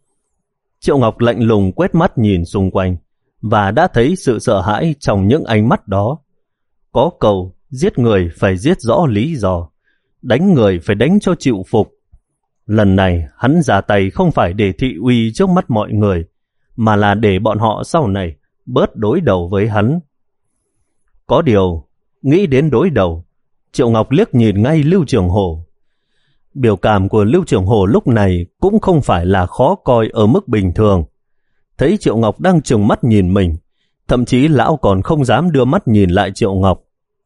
Triệu Ngọc lạnh lùng quét mắt nhìn xung quanh và đã thấy sự sợ hãi trong những ánh mắt đó. Có câu giết người phải giết rõ lý do, đánh người phải đánh cho chịu phục. Lần này hắn ra tay không phải để thị uy trước mắt mọi người, mà là để bọn họ sau này bớt đối đầu với hắn. Có điều, nghĩ đến đối đầu, Triệu Ngọc liếc nhìn ngay Lưu Trường Hổ. Biểu cảm của Lưu Trường Hổ lúc này cũng không phải là khó coi ở mức bình thường. Thấy Triệu Ngọc đang trừng mắt nhìn mình, thậm chí lão còn không dám đưa mắt nhìn lại Triệu Ngọc.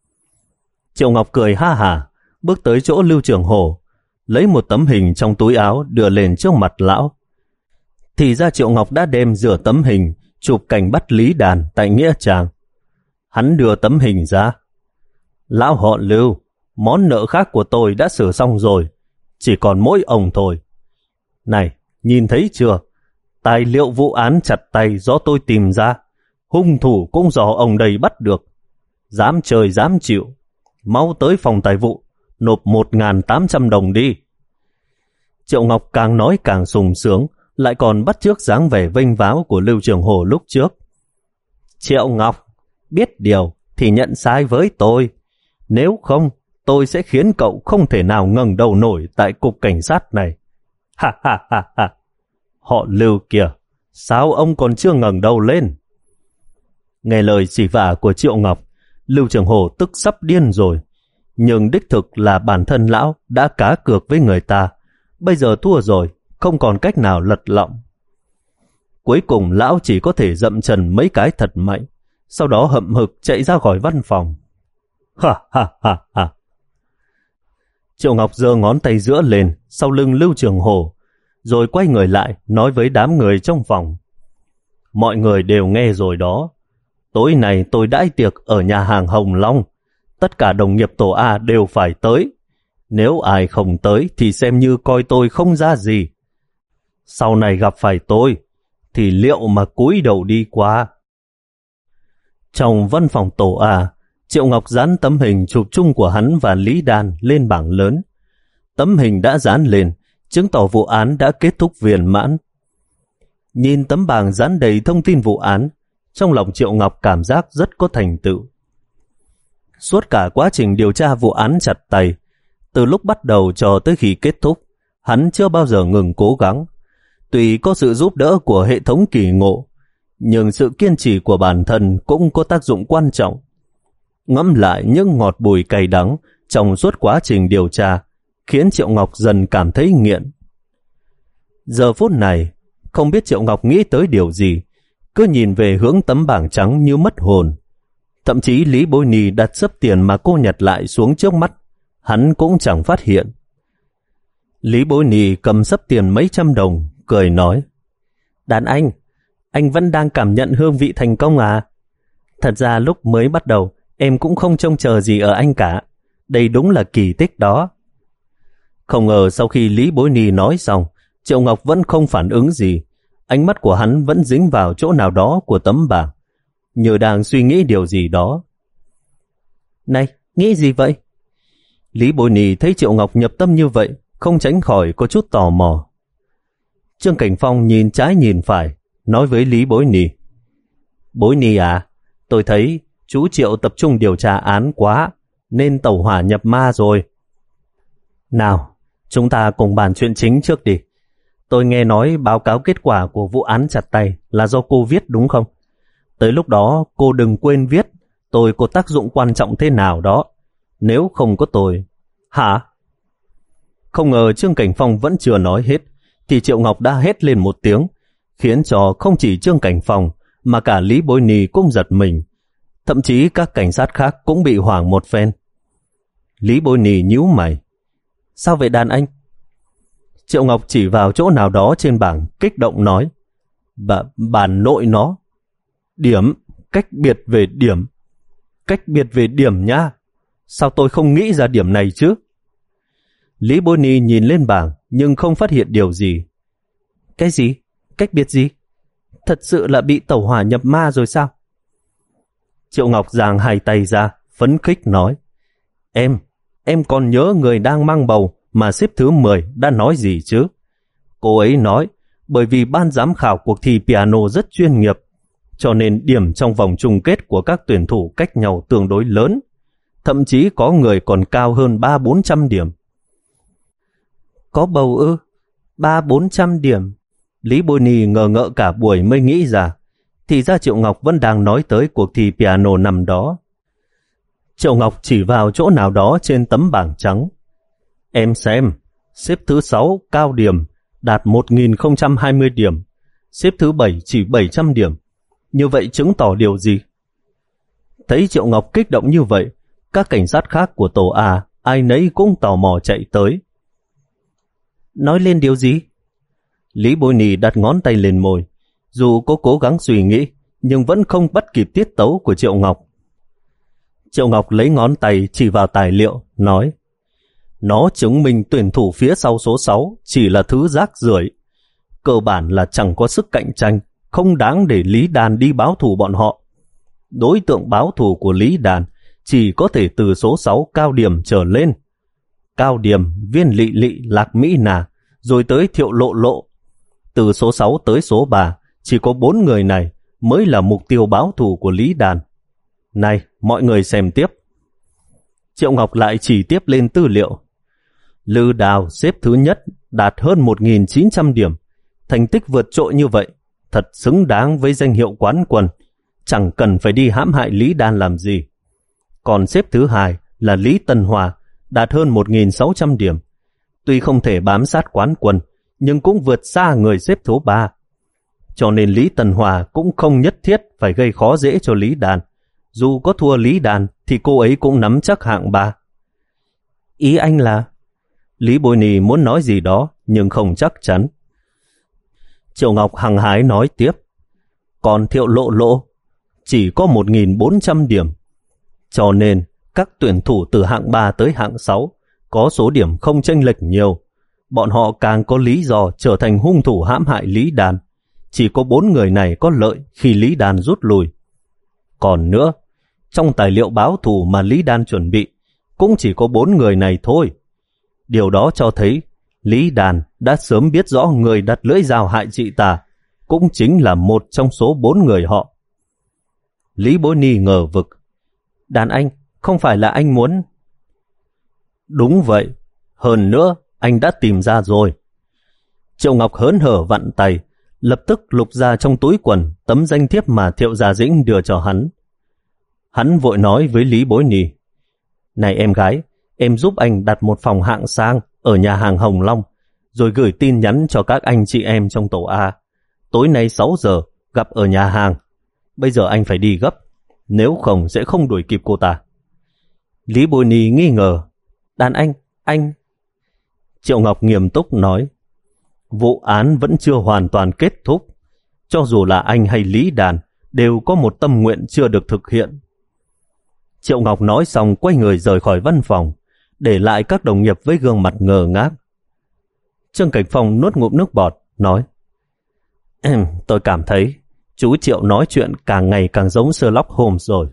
Triệu Ngọc cười ha hả, bước tới chỗ Lưu Trường Hổ, lấy một tấm hình trong túi áo đưa lên trước mặt lão. Thì ra Triệu Ngọc đã đem rửa tấm hình chụp cảnh bắt Lý Đàn tại Nghĩa Trang. Hắn đưa tấm hình ra. Lão họ Lưu, món nợ khác của tôi đã xử xong rồi, chỉ còn mỗi ông thôi. Này, nhìn thấy chưa? Tài liệu vụ án chặt tay do tôi tìm ra, hung thủ cũng do ông đây bắt được. Dám chơi dám chịu, mau tới phòng tài vụ, nộp một nghìn tám trăm đồng đi. Triệu Ngọc càng nói càng sùng sướng, lại còn bắt chước dáng vẻ vênh váo của Lưu Trường Hổ lúc trước. Triệu Ngọc, biết điều thì nhận sai với tôi. Nếu không, tôi sẽ khiến cậu không thể nào ngẩng đầu nổi tại cục cảnh sát này. Ha ha ha ha. Họ Lưu kìa, sao ông còn chưa ngẩng đầu lên? Nghe lời chỉ vả của Triệu Ngọc, Lưu Trường Hổ tức sắp điên rồi. Nhưng đích thực là bản thân lão đã cá cược với người ta. Bây giờ thua rồi, không còn cách nào lật lọng. Cuối cùng lão chỉ có thể dậm chân mấy cái thật mạnh, sau đó hậm hực chạy ra khỏi văn phòng. Ha ha ha ha. Triệu Ngọc giơ ngón tay giữa lên sau lưng Lưu Trường Hổ, rồi quay người lại nói với đám người trong phòng. Mọi người đều nghe rồi đó. Tối nay tôi đãi tiệc ở nhà hàng Hồng Long. Tất cả đồng nghiệp tổ A đều phải tới. Nếu ai không tới thì xem như coi tôi không ra gì. Sau này gặp phải tôi thì liệu mà cúi đầu đi qua. Trong văn phòng tổ A, Triệu Ngọc dán tấm hình chụp chung của hắn và Lý Đan lên bảng lớn. Tấm hình đã dán lên, chứng tỏ vụ án đã kết thúc viên mãn. Nhìn tấm bảng dán đầy thông tin vụ án, trong lòng Triệu Ngọc cảm giác rất có thành tựu. Suốt cả quá trình điều tra vụ án chặt tay, từ lúc bắt đầu cho tới khi kết thúc, hắn chưa bao giờ ngừng cố gắng. Tuy có sự giúp đỡ của hệ thống kỳ ngộ, nhưng sự kiên trì của bản thân cũng có tác dụng quan trọng. Ngẫm lại những ngọt bùi cay đắng trong suốt quá trình điều tra, khiến Triệu Ngọc dần cảm thấy nghiện. Giờ phút này, không biết Triệu Ngọc nghĩ tới điều gì, cứ nhìn về hướng tấm bảng trắng như mất hồn. Thậm chí Lý Bối Nhi đặt xấp tiền mà cô nhặt lại xuống trước mắt, hắn cũng chẳng phát hiện. Lý Bối Nhi cầm xấp tiền mấy trăm đồng, cười nói: Đàn anh, anh vẫn đang cảm nhận hương vị thành công à? Thật ra lúc mới bắt đầu, em cũng không trông chờ gì ở anh cả. Đây đúng là kỳ tích đó. Không ngờ sau khi Lý Bối Nhi nói xong, Triệu Ngọc vẫn không phản ứng gì. Ánh mắt của hắn vẫn dính vào chỗ nào đó của tấm bảng, như đang suy nghĩ điều gì đó. Này, nghĩ gì vậy? Lý Bối Nhi thấy Triệu Ngọc nhập tâm như vậy, không tránh khỏi có chút tò mò. Trương Cảnh Phong nhìn trái nhìn phải, nói với Lý Bối Nhi: Bối Nhi à, tôi thấy chú Triệu tập trung điều tra án quá, nên tẩu hỏa nhập ma rồi. Nào, chúng ta cùng bàn chuyện chính trước đi. Tôi nghe nói báo cáo kết quả của vụ án chặt tay là do cô viết đúng không? Tới lúc đó cô đừng quên viết tôi có tác dụng quan trọng thế nào đó. Nếu không có tôi... Hả? Không ngờ Trương Cảnh Phong vẫn chưa nói hết, thì Triệu Ngọc đã hét lên một tiếng, khiến cho không chỉ Trương Cảnh Phong mà cả Lý Bối Ni cũng giật mình. Thậm chí các cảnh sát khác cũng bị hoảng một phen. Lý Bối Ni nhíu mày. Sao vậy đàn anh? Triệu Ngọc chỉ vào chỗ nào đó trên bảng, kích động nói. Bà, bản nội nó. Điểm, cách biệt về điểm. Cách biệt về điểm nha. Sao tôi không nghĩ ra điểm này chứ? Lý Bối Ni nhìn lên bảng nhưng không phát hiện điều gì. Cái gì? Cách biệt gì? Thật sự là bị tẩu hỏa nhập ma rồi sao? Triệu Ngọc giang hai tay ra, phấn khích nói. Em, em còn nhớ người đang mang bầu mà xếp thứ mười đã nói gì chứ? Cô ấy nói, bởi vì ban giám khảo cuộc thi piano rất chuyên nghiệp, cho nên điểm trong vòng chung kết của các tuyển thủ cách nhau tương đối lớn. Thậm chí có người còn cao hơn ba bốn trăm điểm. Có bầu ư? Ba bốn trăm điểm. Lý Bối Ni ngờ ngợ cả buổi mới nghĩ ra. Thì ra Triệu Ngọc vẫn đang nói tới cuộc thi piano năm đó. Triệu Ngọc chỉ vào chỗ nào đó trên tấm bảng trắng. Em xem, xếp thứ sáu cao điểm, đạt một nghìn không trăm hai mươi điểm. Xếp thứ bảy chỉ bảy trăm điểm. Như vậy chứng tỏ điều gì? Thấy Triệu Ngọc kích động như vậy, các cảnh sát khác của tổ A, ai nấy cũng tò mò chạy tới. Nói lên điều gì? Lý Bối Ni đặt ngón tay lên môi. Dù có cố gắng suy nghĩ, nhưng vẫn không bắt kịp tiết tấu của Triệu Ngọc. Triệu Ngọc lấy ngón tay chỉ vào tài liệu, nói. Nó chứng minh tuyển thủ phía sau số sáu chỉ là thứ rác rưởi. Cơ bản là chẳng có sức cạnh tranh, không đáng để Lý Đàn đi báo thù bọn họ. Đối tượng báo thù của Lý Đàn chỉ có thể từ số sáu cao điểm trở lên. Cao điểm, Viên Lị Lị, Lạc Mỹ Nà, rồi tới Thiệu Lộ Lộ. Từ số sáu tới số ba, chỉ có bốn người này mới là mục tiêu báo thù của Lý Đàn. Này, mọi người xem tiếp. Triệu Ngọc lại chỉ tiếp lên tư liệu. Lư Đào xếp thứ nhất, đạt hơn một nghìn chín trăm điểm. Thành tích vượt trội như vậy, thật xứng đáng với danh hiệu quán quân. Chẳng cần phải đi hãm hại Lý Đan làm gì. Còn xếp thứ hai là Lý Tân Hòa, đạt hơn một nghìn sáu trăm điểm. Tuy không thể bám sát quán quân, nhưng cũng vượt xa người xếp thứ ba. Cho nên Lý Tân Hòa cũng không nhất thiết phải gây khó dễ cho Lý Đan. Dù có thua Lý Đan thì cô ấy cũng nắm chắc hạng ba. Ý anh là... Lý Bối Ni muốn nói gì đó nhưng không chắc chắn. Triệu Ngọc hăng hái nói tiếp. Còn Thiệu Lộ Lộ chỉ có một nghìn bốn trăm điểm. Cho nên các tuyển thủ từ hạng ba tới hạng sáu có số điểm không chênh lệch nhiều. Bọn họ càng có lý do trở thành hung thủ hãm hại Lý Đan. Chỉ có bốn người này có lợi khi Lý Đan rút lui. Còn nữa, trong tài liệu báo thù mà Lý Đan chuẩn bị, cũng chỉ có bốn người này thôi. Điều đó cho thấy Lý Đan đã sớm biết rõ người đặt lưỡi dao hại chị ta cũng chính là một trong số bốn người họ. Lý Bối Ni ngờ vực. Đàn anh, không phải là anh muốn... Đúng vậy, hơn nữa anh đã tìm ra rồi. Triệu Ngọc hớn hở vặn tay, lập tức lục ra trong túi quần tấm danh thiếp mà Thiệu Gia Dĩnh đưa cho hắn. Hắn vội nói với Lý Bối Ni. Này em gái, em giúp anh đặt một phòng hạng sang ở nhà hàng Hồng Long, rồi gửi tin nhắn cho các anh chị em trong tổ A. Tối nay sáu giờ gặp ở nhà hàng. Bây giờ anh phải đi gấp, nếu không sẽ không đuổi kịp cô ta. Lý Bối Ni nghi ngờ. Đàn anh, anh... Triệu Ngọc nghiêm túc nói. Vụ án vẫn chưa hoàn toàn kết thúc. Cho dù là anh hay Lý Đàn đều có một tâm nguyện chưa được thực hiện. Triệu Ngọc nói xong quay người rời khỏi văn phòng, để lại các đồng nghiệp với gương mặt ngờ ngác. Trương Cảnh Phong nuốt ngụm nước bọt, nói. Tôi cảm thấy chú Triệu nói chuyện càng ngày càng giống Sherlock Holmes rồi.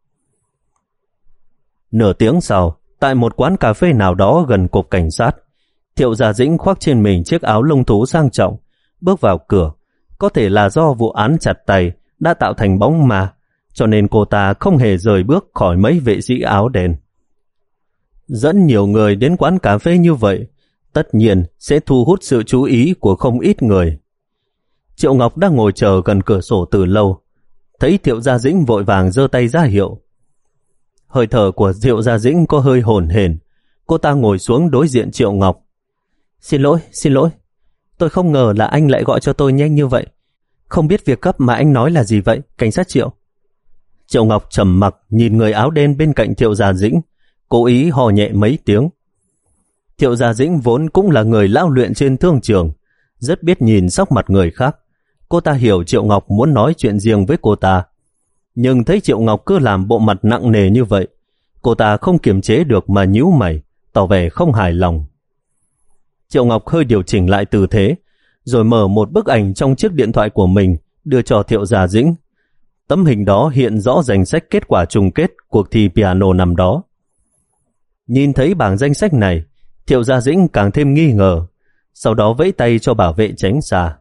Nửa tiếng sau, tại một quán cà phê nào đó gần cục cảnh sát, Thiệu Gia Dĩnh khoác trên mình chiếc áo lông thú sang trọng, bước vào cửa. Có thể là do vụ án chặt tay đã tạo thành bóng ma, cho nên cô ta không hề rời bước khỏi mấy vệ sĩ áo đen. Dẫn nhiều người đến quán cà phê như vậy, tất nhiên sẽ thu hút sự chú ý của không ít người. Triệu Ngọc đang ngồi chờ gần cửa sổ từ lâu, thấy Thiệu Gia Dĩnh vội vàng giơ tay ra hiệu. Hơi thở của Thiệu Gia Dĩnh có hơi hổn hển, cô ta ngồi xuống đối diện Triệu Ngọc. Xin lỗi, xin lỗi, tôi không ngờ là anh lại gọi cho tôi nhanh như vậy. Không biết việc cấp mà anh nói là gì vậy, cảnh sát Triệu? Triệu Ngọc trầm mặc nhìn người áo đen bên cạnh Thiệu Gia Dĩnh, cố ý hò nhẹ mấy tiếng. Thiệu Gia Dĩnh vốn cũng là người lão luyện trên thương trường, rất biết nhìn sắc mặt người khác. Cô ta hiểu Triệu Ngọc muốn nói chuyện riêng với cô ta, nhưng thấy Triệu Ngọc cứ làm bộ mặt nặng nề như vậy, cô ta không kiềm chế được mà nhíu mày, tỏ vẻ không hài lòng. Triệu Ngọc hơi điều chỉnh lại tư thế, rồi mở một bức ảnh trong chiếc điện thoại của mình đưa cho Thiệu Gia Dĩnh. Tấm hình đó hiện rõ danh sách kết quả chung kết cuộc thi piano năm đó. Nhìn thấy bảng danh sách này, Thiệu Gia Dĩnh càng thêm nghi ngờ, sau đó vẫy tay cho bảo vệ tránh xa.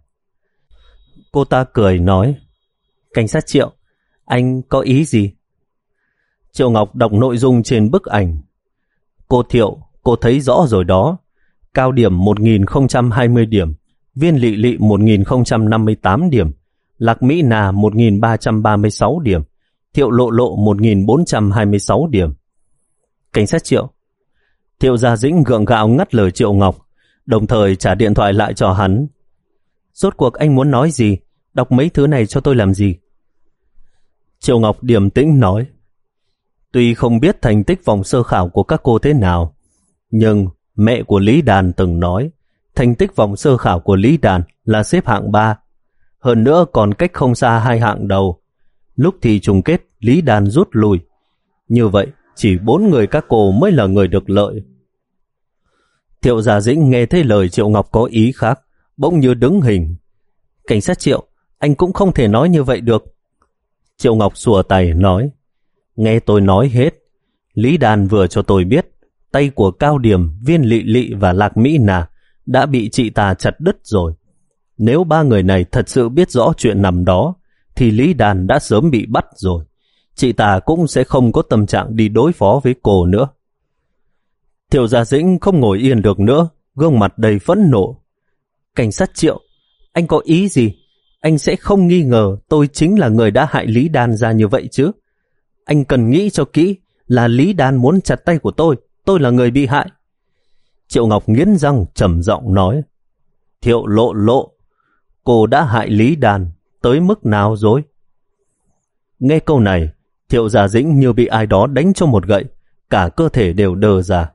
Cô ta cười nói, cảnh sát Triệu, anh có ý gì? Triệu Ngọc đọc nội dung trên bức ảnh. Cô Thiệu, cô thấy rõ rồi đó. Cao điểm một nghìn không trăm hai mươi điểm, Viên Lị Lị một nghìn không trăm năm mươi tám điểm, Lạc Mỹ Nà một nghìn ba trăm ba mươi sáu điểm, Thiệu Lộ Lộ một nghìn bốn trăm hai mươi sáu điểm. Cảnh sát Triệu. Thiệu Gia Dĩnh gượng gạo ngắt lời Triệu Ngọc, đồng thời trả điện thoại lại cho hắn. Rốt cuộc anh muốn nói gì? Đọc mấy thứ này cho tôi làm gì? Triệu Ngọc điềm tĩnh nói, tuy không biết thành tích vòng sơ khảo của các cô thế nào, nhưng mẹ của Lý Đàn từng nói thành tích vòng sơ khảo của Lý Đàn là xếp hạng ba, hơn nữa còn cách không xa hai hạng đầu. Lúc thì chung kết Lý Đàn rút lui, như vậy chỉ bốn người các cô mới là người được lợi. Thiệu Gia Dĩnh nghe thấy lời Triệu Ngọc có ý khác, bỗng như đứng hình. Cảnh sát Triệu, anh cũng không thể nói như vậy được. Triệu Ngọc xua tay nói, nghe tôi nói hết. Lý Đàn vừa cho tôi biết tay của Cao Điểm, Viên Lị Lị và Lạc Mỹ Nà đã bị chị ta chặt đứt rồi. Nếu ba người này thật sự biết rõ chuyện nằm đó, thì Lý Đàn đã sớm bị bắt rồi. Chị ta cũng sẽ không có tâm trạng đi đối phó với cô nữa. Thiệu Gia Dĩnh không ngồi yên được nữa, gương mặt đầy phẫn nộ. Cảnh sát Triệu, anh có ý gì? Anh sẽ không nghi ngờ tôi chính là người đã hại Lý Đàn ra như vậy chứ? Anh cần nghĩ cho kỹ, là Lý Đàn muốn chặt tay của tôi, tôi là người bị hại. Triệu Ngọc nghiến răng trầm giọng nói, Thiệu Lộ Lộ, cô đã hại Lý Đàn tới mức nào rồi? Nghe câu này, Thiệu Gia Dĩnh như bị ai đó đánh cho một gậy, cả cơ thể đều đờ ra.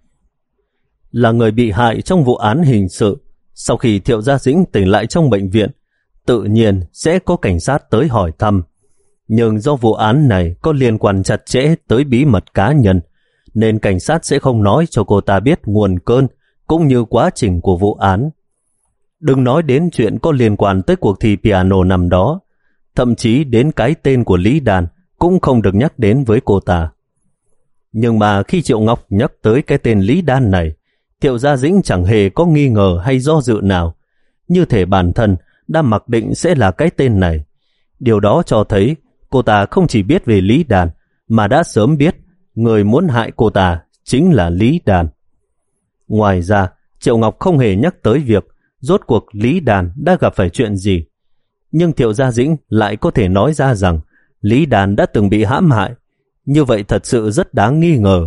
Là người bị hại trong vụ án hình sự, sau khi Thiệu Gia Dĩnh tỉnh lại trong bệnh viện, tự nhiên sẽ có cảnh sát tới hỏi thăm. Nhưng do vụ án này có liên quan chặt chẽ tới bí mật cá nhân, nên cảnh sát sẽ không nói cho cô ta biết nguồn cơn cũng như quá trình của vụ án. Đừng nói đến chuyện có liên quan tới cuộc thi piano năm đó, thậm chí đến cái tên của Lý Đàn cũng không được nhắc đến với cô ta. Nhưng mà khi Triệu Ngọc nhắc tới cái tên Lý Đàn này, Thiệu Gia Dĩnh chẳng hề có nghi ngờ hay do dự nào, như thể bản thân đã mặc định sẽ là cái tên này. Điều đó cho thấy cô ta không chỉ biết về Lý Đàn, mà đã sớm biết người muốn hại cô ta chính là Lý Đàn. Ngoài ra, Triệu Ngọc không hề nhắc tới việc rốt cuộc Lý Đàn đã gặp phải chuyện gì. Nhưng Thiệu Gia Dĩnh lại có thể nói ra rằng Lý Đàn đã từng bị hãm hại. Như vậy thật sự rất đáng nghi ngờ.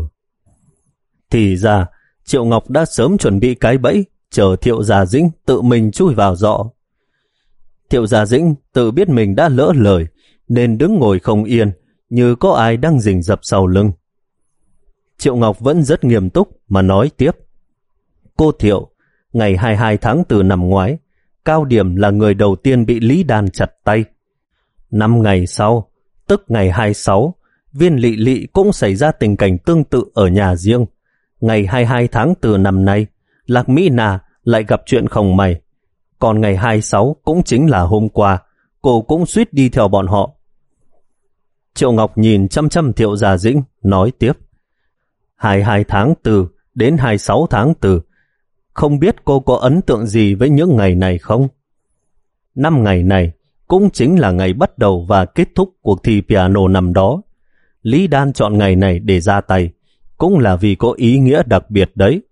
Thì ra, Triệu Ngọc đã sớm chuẩn bị cái bẫy, chờ Thiệu Gia Dĩnh tự mình chui vào dọ. Thiệu Gia Dĩnh tự biết mình đã lỡ lời, nên đứng ngồi không yên, như có ai đang rình rập sau lưng. Triệu Ngọc vẫn rất nghiêm túc mà nói tiếp. Cô Thiệu, ngày hai mươi hai tháng tư năm ngoái, Cao Điểm là người đầu tiên bị Lý Đàn chặt tay. Năm ngày sau, tức ngày hai mươi sáu, Viên Lị Lị cũng xảy ra tình cảnh tương tự ở nhà riêng. Ngày hai mươi hai tháng tư năm nay, Lạc Mỹ Nà lại gặp chuyện không may. Còn ngày hai mươi sáu cũng chính là hôm qua, cô cũng suýt đi theo bọn họ. Triệu Ngọc nhìn chăm chăm Thiệu Gia Dĩnh, nói tiếp. hai mươi hai tháng tư đến hai mươi sáu tháng tư, không biết cô có ấn tượng gì với những ngày này không? Năm ngày này cũng chính là ngày bắt đầu và kết thúc cuộc thi piano năm đó. Lý Đan chọn ngày này để ra tay, cũng là vì có ý nghĩa đặc biệt đấy.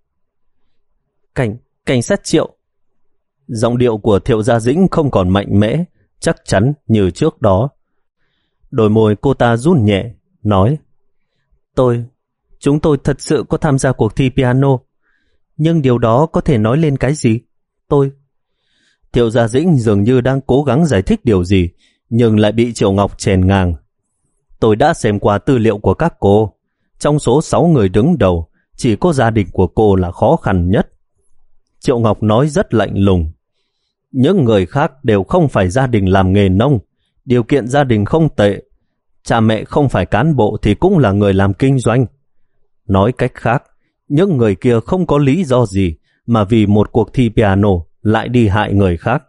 Cảnh, cảnh sát Triệu. Giọng điệu của Thiệu Gia Dĩnh không còn mạnh mẽ, chắc chắn như trước đó. Đôi môi cô ta run nhẹ, nói: Tôi, chúng tôi thật sự có tham gia cuộc thi piano, nhưng điều đó có thể nói lên cái gì? Tôi... Thiệu Gia Dĩnh dường như đang cố gắng giải thích điều gì, nhưng lại bị Triệu Ngọc chèn ngang. Tôi đã xem qua tư liệu của các cô. Trong số sáu người đứng đầu, chỉ có gia đình của cô là khó khăn nhất. Triệu Ngọc nói rất lạnh lùng. Những người khác đều không phải gia đình làm nghề nông, điều kiện gia đình không tệ. Cha mẹ không phải cán bộ thì cũng là người làm kinh doanh. Nói cách khác, những người kia không có lý do gì mà vì một cuộc thi piano lại đi hại người khác.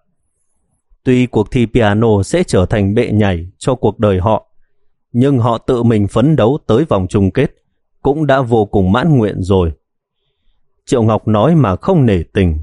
Tuy cuộc thi piano sẽ trở thành bệ nhảy cho cuộc đời họ, nhưng họ tự mình phấn đấu tới vòng chung kết cũng đã vô cùng mãn nguyện rồi. Triệu Ngọc nói mà không nể tình.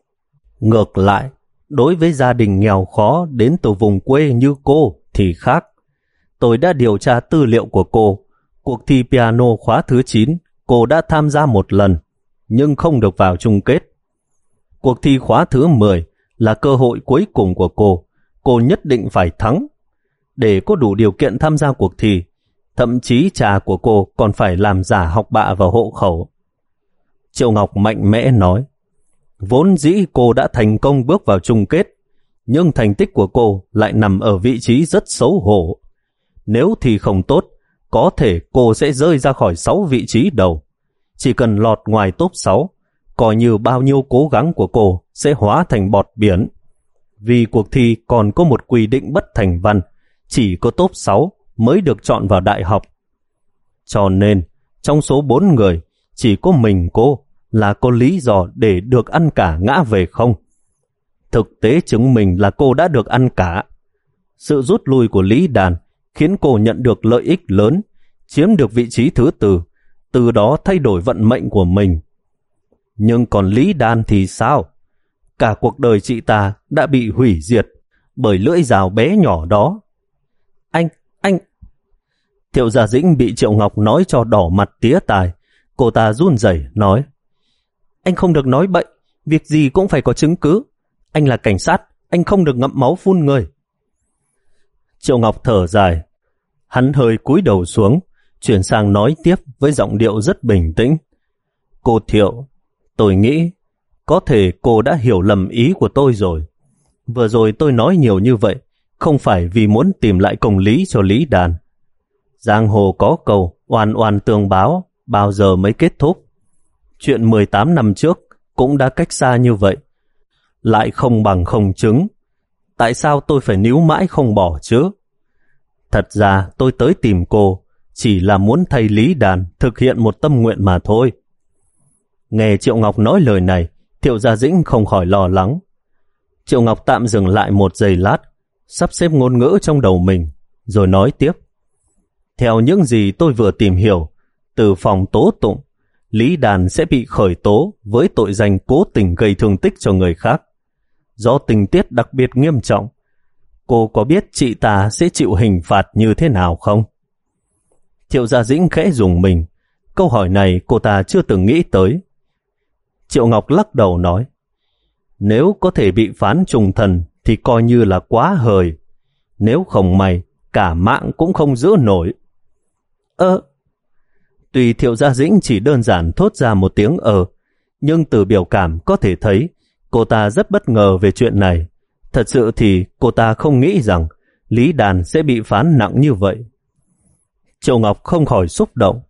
Ngược lại, đối với gia đình nghèo khó đến từ vùng quê như cô thì khác. Tôi đã điều tra tư liệu của cô. Cuộc thi piano khóa thứ chín, cô đã tham gia một lần, nhưng không được vào chung kết. Cuộc thi khóa thứ mười là cơ hội cuối cùng của cô. Cô nhất định phải thắng. Để có đủ điều kiện tham gia cuộc thi, thậm chí cha của cô còn phải làm giả học bạ và hộ khẩu. Triệu Ngọc mạnh mẽ nói: Vốn dĩ cô đã thành công bước vào chung kết, nhưng thành tích của cô lại nằm ở vị trí rất xấu hổ. Nếu thì không tốt, có thể cô sẽ rơi ra khỏi sáu vị trí đầu. Chỉ cần lọt ngoài top sáu, coi như bao nhiêu cố gắng của cô sẽ hóa thành bọt biển. Vì cuộc thi còn có một quy định bất thành văn, chỉ có top sáu mới được chọn vào đại học. Cho nên, trong số bốn người, chỉ có mình cô là có lý do để được ăn cả ngã về không. Thực tế chứng minh là cô đã được ăn cả. Sự rút lui của Lý Đàn khiến cô nhận được lợi ích lớn, chiếm được vị trí thứ tư, từ đó thay đổi vận mệnh của mình. Nhưng còn Lý Đan thì sao? Cả cuộc đời chị ta đã bị hủy diệt bởi lưỡi dao bé nhỏ đó. Anh, anh... Thiệu Gia Dĩnh bị Triệu Ngọc nói cho đỏ mặt tía tai. Cô ta run rẩy nói: Anh không được nói bậy, việc gì cũng phải có chứng cứ. Anh là cảnh sát, anh không được ngậm máu phun người. Triệu Ngọc thở dài. Hắn hơi cúi đầu xuống, chuyển sang nói tiếp với giọng điệu rất bình tĩnh. Cô Thiệu, tôi nghĩ có thể cô đã hiểu lầm ý của tôi rồi. Vừa rồi tôi nói nhiều như vậy không phải vì muốn tìm lại công lý cho Lý Đàn. Giang hồ có câu oan oan tương báo, bao giờ mới kết thúc. Chuyện mười tám năm trước cũng đã cách xa như vậy, lại không bằng không chứng. Tại sao tôi phải níu mãi không bỏ chứ? Thật ra tôi tới tìm cô chỉ là muốn thay Lý Đàn thực hiện một tâm nguyện mà thôi. Nghe Triệu Ngọc nói lời này, Thiệu Gia Dĩnh không khỏi lo lắng. Triệu Ngọc tạm dừng lại một giây lát, sắp xếp ngôn ngữ trong đầu mình, rồi nói tiếp. Theo những gì tôi vừa tìm hiểu, từ phòng tố tụng, Lý Đàn sẽ bị khởi tố với tội danh cố tình gây thương tích cho người khác. Do tình tiết đặc biệt nghiêm trọng, cô có biết chị ta sẽ chịu hình phạt như thế nào không? Thiệu Gia Dĩnh khẽ rùng mình. Câu hỏi này cô ta chưa từng nghĩ tới. Triệu Ngọc lắc đầu nói: Nếu có thể bị phán trùng thần thì coi như là quá hời. Nếu không may, cả mạng cũng không giữ nổi. Ơ! Tuy Thiệu Gia Dĩnh chỉ đơn giản thốt ra một tiếng ờ, nhưng từ biểu cảm có thể thấy cô ta rất bất ngờ về chuyện này. Thật sự thì cô ta không nghĩ rằng Lý Đàn sẽ bị phán nặng như vậy. Triệu Ngọc không khỏi xúc động.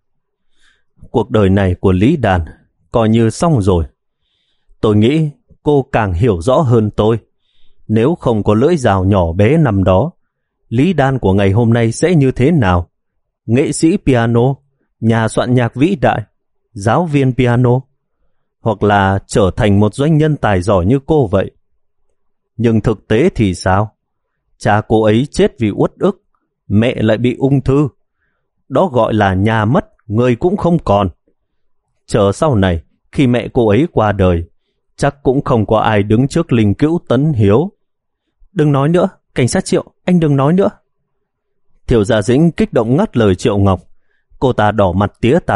Cuộc đời này của Lý Đàn coi như xong rồi. Tôi nghĩ cô càng hiểu rõ hơn tôi. Nếu không có lưỡi dao nhỏ bé năm đó, Lý Đan của ngày hôm nay sẽ như thế nào? Nghệ sĩ piano, nhà soạn nhạc vĩ đại, giáo viên piano, hoặc là trở thành một doanh nhân tài giỏi như cô vậy. Nhưng thực tế thì sao? Cha cô ấy chết vì uất ức, mẹ lại bị ung thư. Đó gọi là nhà mất, người cũng không còn. Chờ sau này, khi mẹ cô ấy qua đời, chắc cũng không có ai đứng trước linh cữu tấn hiếu. Đừng nói nữa, cảnh sát Triệu, anh đừng nói nữa. Thiệu Gia Dĩnh kích động ngắt lời Triệu Ngọc. Cô ta đỏ mặt tía tai,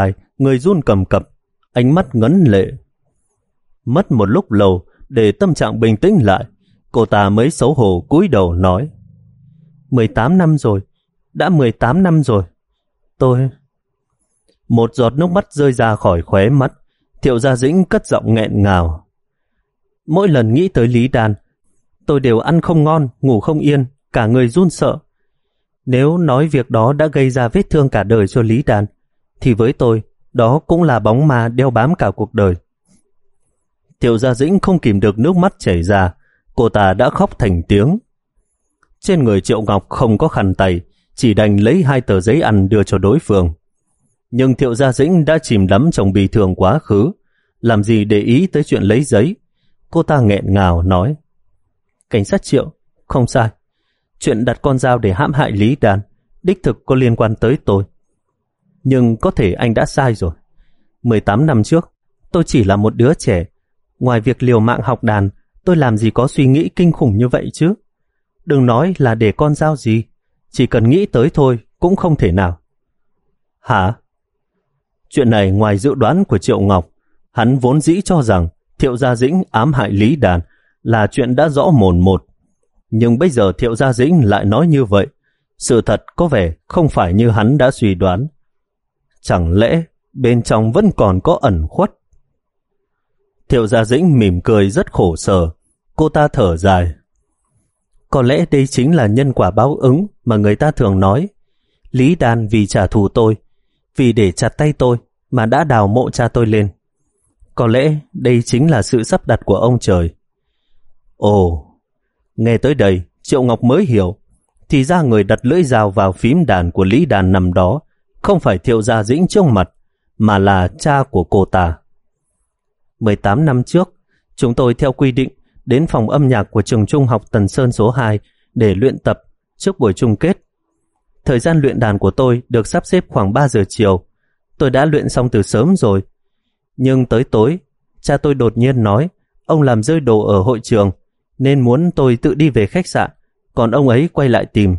người run cầm cập, ánh mắt ngấn lệ. Mất một lúc lâu để tâm trạng bình tĩnh lại, cô ta mới xấu hổ cúi đầu nói: mười tám năm rồi, đã mười tám năm rồi. Tôi... Một giọt nước mắt rơi ra khỏi khóe mắt, Thiệu Gia Dĩnh cất giọng nghẹn ngào. Mỗi lần nghĩ tới Lý Đan, tôi đều ăn không ngon, ngủ không yên, cả người run sợ. Nếu nói việc đó đã gây ra vết thương cả đời cho Lý Đan, thì với tôi, đó cũng là bóng ma đeo bám cả cuộc đời. Thiệu Gia Dĩnh không kìm được nước mắt chảy ra, cô ta đã khóc thành tiếng. Trên người Triệu Ngọc không có khăn tay, chỉ đành lấy hai tờ giấy ăn đưa cho đối phương. Nhưng Thiệu Gia Dĩnh đã chìm đắm trong bi thương quá khứ, làm gì để ý tới chuyện lấy giấy. Cô ta nghẹn ngào nói: Cảnh sát Triệu, không sai. Chuyện đặt con dao để hãm hại Lý Đan đích thực có liên quan tới tôi. Nhưng có thể anh đã sai rồi. mười tám năm trước, tôi chỉ là một đứa trẻ. Ngoài việc liều mạng học đàn, tôi làm gì có suy nghĩ kinh khủng như vậy chứ. Đừng nói là để con dao gì, chỉ cần nghĩ tới thôi cũng không thể nào. Hả? Chuyện này ngoài dự đoán của Triệu Ngọc, hắn vốn dĩ cho rằng Thiệu Gia Dĩnh ám hại Lý Đan là chuyện đã rõ mồn một. Nhưng bây giờ Thiệu Gia Dĩnh lại nói như vậy, sự thật có vẻ không phải như hắn đã suy đoán. Chẳng lẽ bên trong vẫn còn có ẩn khuất? Thiệu Gia Dĩnh mỉm cười rất khổ sở, cô ta thở dài. Có lẽ đây chính là nhân quả báo ứng mà người ta thường nói. Lý Đan vì trả thù tôi, vì để chặt tay tôi mà đã đào mộ cha tôi lên. Có lẽ đây chính là sự sắp đặt của ông trời. Ồ, nghe tới đây, Triệu Ngọc mới hiểu. Thì ra người đặt lưỡi dao vào phím đàn của Lý Đan nằm đó không phải Thiệu Gia Dĩnh trước mặt, mà là cha của cô ta. mười tám năm trước, chúng tôi theo quy định đến phòng âm nhạc của trường trung học Tần Sơn số hai để luyện tập trước buổi chung kết. Thời gian luyện đàn của tôi được sắp xếp khoảng ba giờ chiều. Tôi đã luyện xong từ sớm rồi. Nhưng tới tối, cha tôi đột nhiên nói ông làm rơi đồ ở hội trường nên muốn tôi tự đi về khách sạn, còn ông ấy quay lại tìm.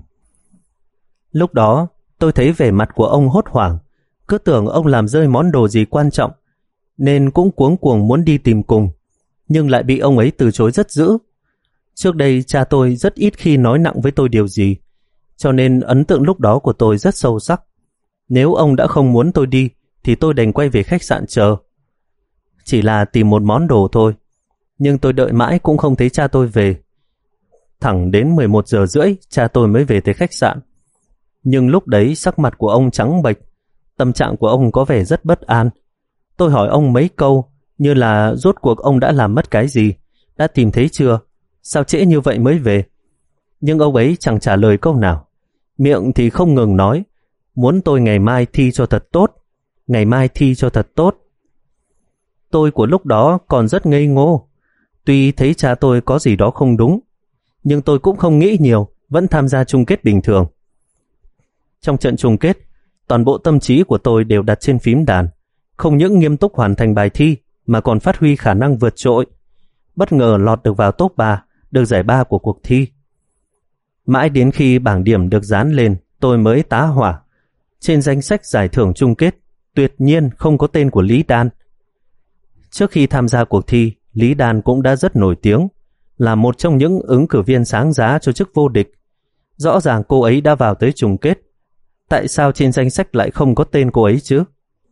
Lúc đó, tôi thấy vẻ mặt của ông hốt hoảng, cứ tưởng ông làm rơi món đồ gì quan trọng, nên cũng cuống cuồng muốn đi tìm cùng, nhưng lại bị ông ấy từ chối rất dữ. Trước đây cha tôi rất ít khi nói nặng với tôi điều gì, cho nên ấn tượng lúc đó của tôi rất sâu sắc. Nếu ông đã không muốn tôi đi, thì tôi đành quay về khách sạn chờ. Chỉ là tìm một món đồ thôi, nhưng tôi đợi mãi cũng không thấy cha tôi về. Thẳng đến mười một giờ rưỡi, cha tôi mới về tới khách sạn. Nhưng lúc đấy sắc mặt của ông trắng bệch, tâm trạng của ông có vẻ rất bất an. Tôi hỏi ông mấy câu, như là rốt cuộc ông đã làm mất cái gì, đã tìm thấy chưa, sao trễ như vậy mới về. Nhưng ông ấy chẳng trả lời câu nào, miệng thì không ngừng nói, muốn tôi ngày mai thi cho thật tốt, ngày mai thi cho thật tốt. Tôi của lúc đó còn rất ngây ngô, tuy thấy cha tôi có gì đó không đúng, nhưng tôi cũng không nghĩ nhiều, vẫn tham gia chung kết bình thường. Trong trận chung kết, toàn bộ tâm trí của tôi đều đặt trên phím đàn, không những nghiêm túc hoàn thành bài thi mà còn phát huy khả năng vượt trội. Bất ngờ lọt được vào top ba, được giải ba của cuộc thi. Mãi đến khi bảng điểm được dán lên, tôi mới tá hỏa. Trên danh sách giải thưởng chung kết, tuyệt nhiên không có tên của Lý Đan. Trước khi tham gia cuộc thi, Lý Đan cũng đã rất nổi tiếng, là một trong những ứng cử viên sáng giá cho chức vô địch. Rõ ràng cô ấy đã vào tới chung kết. Tại sao trên danh sách lại không có tên cô ấy chứ?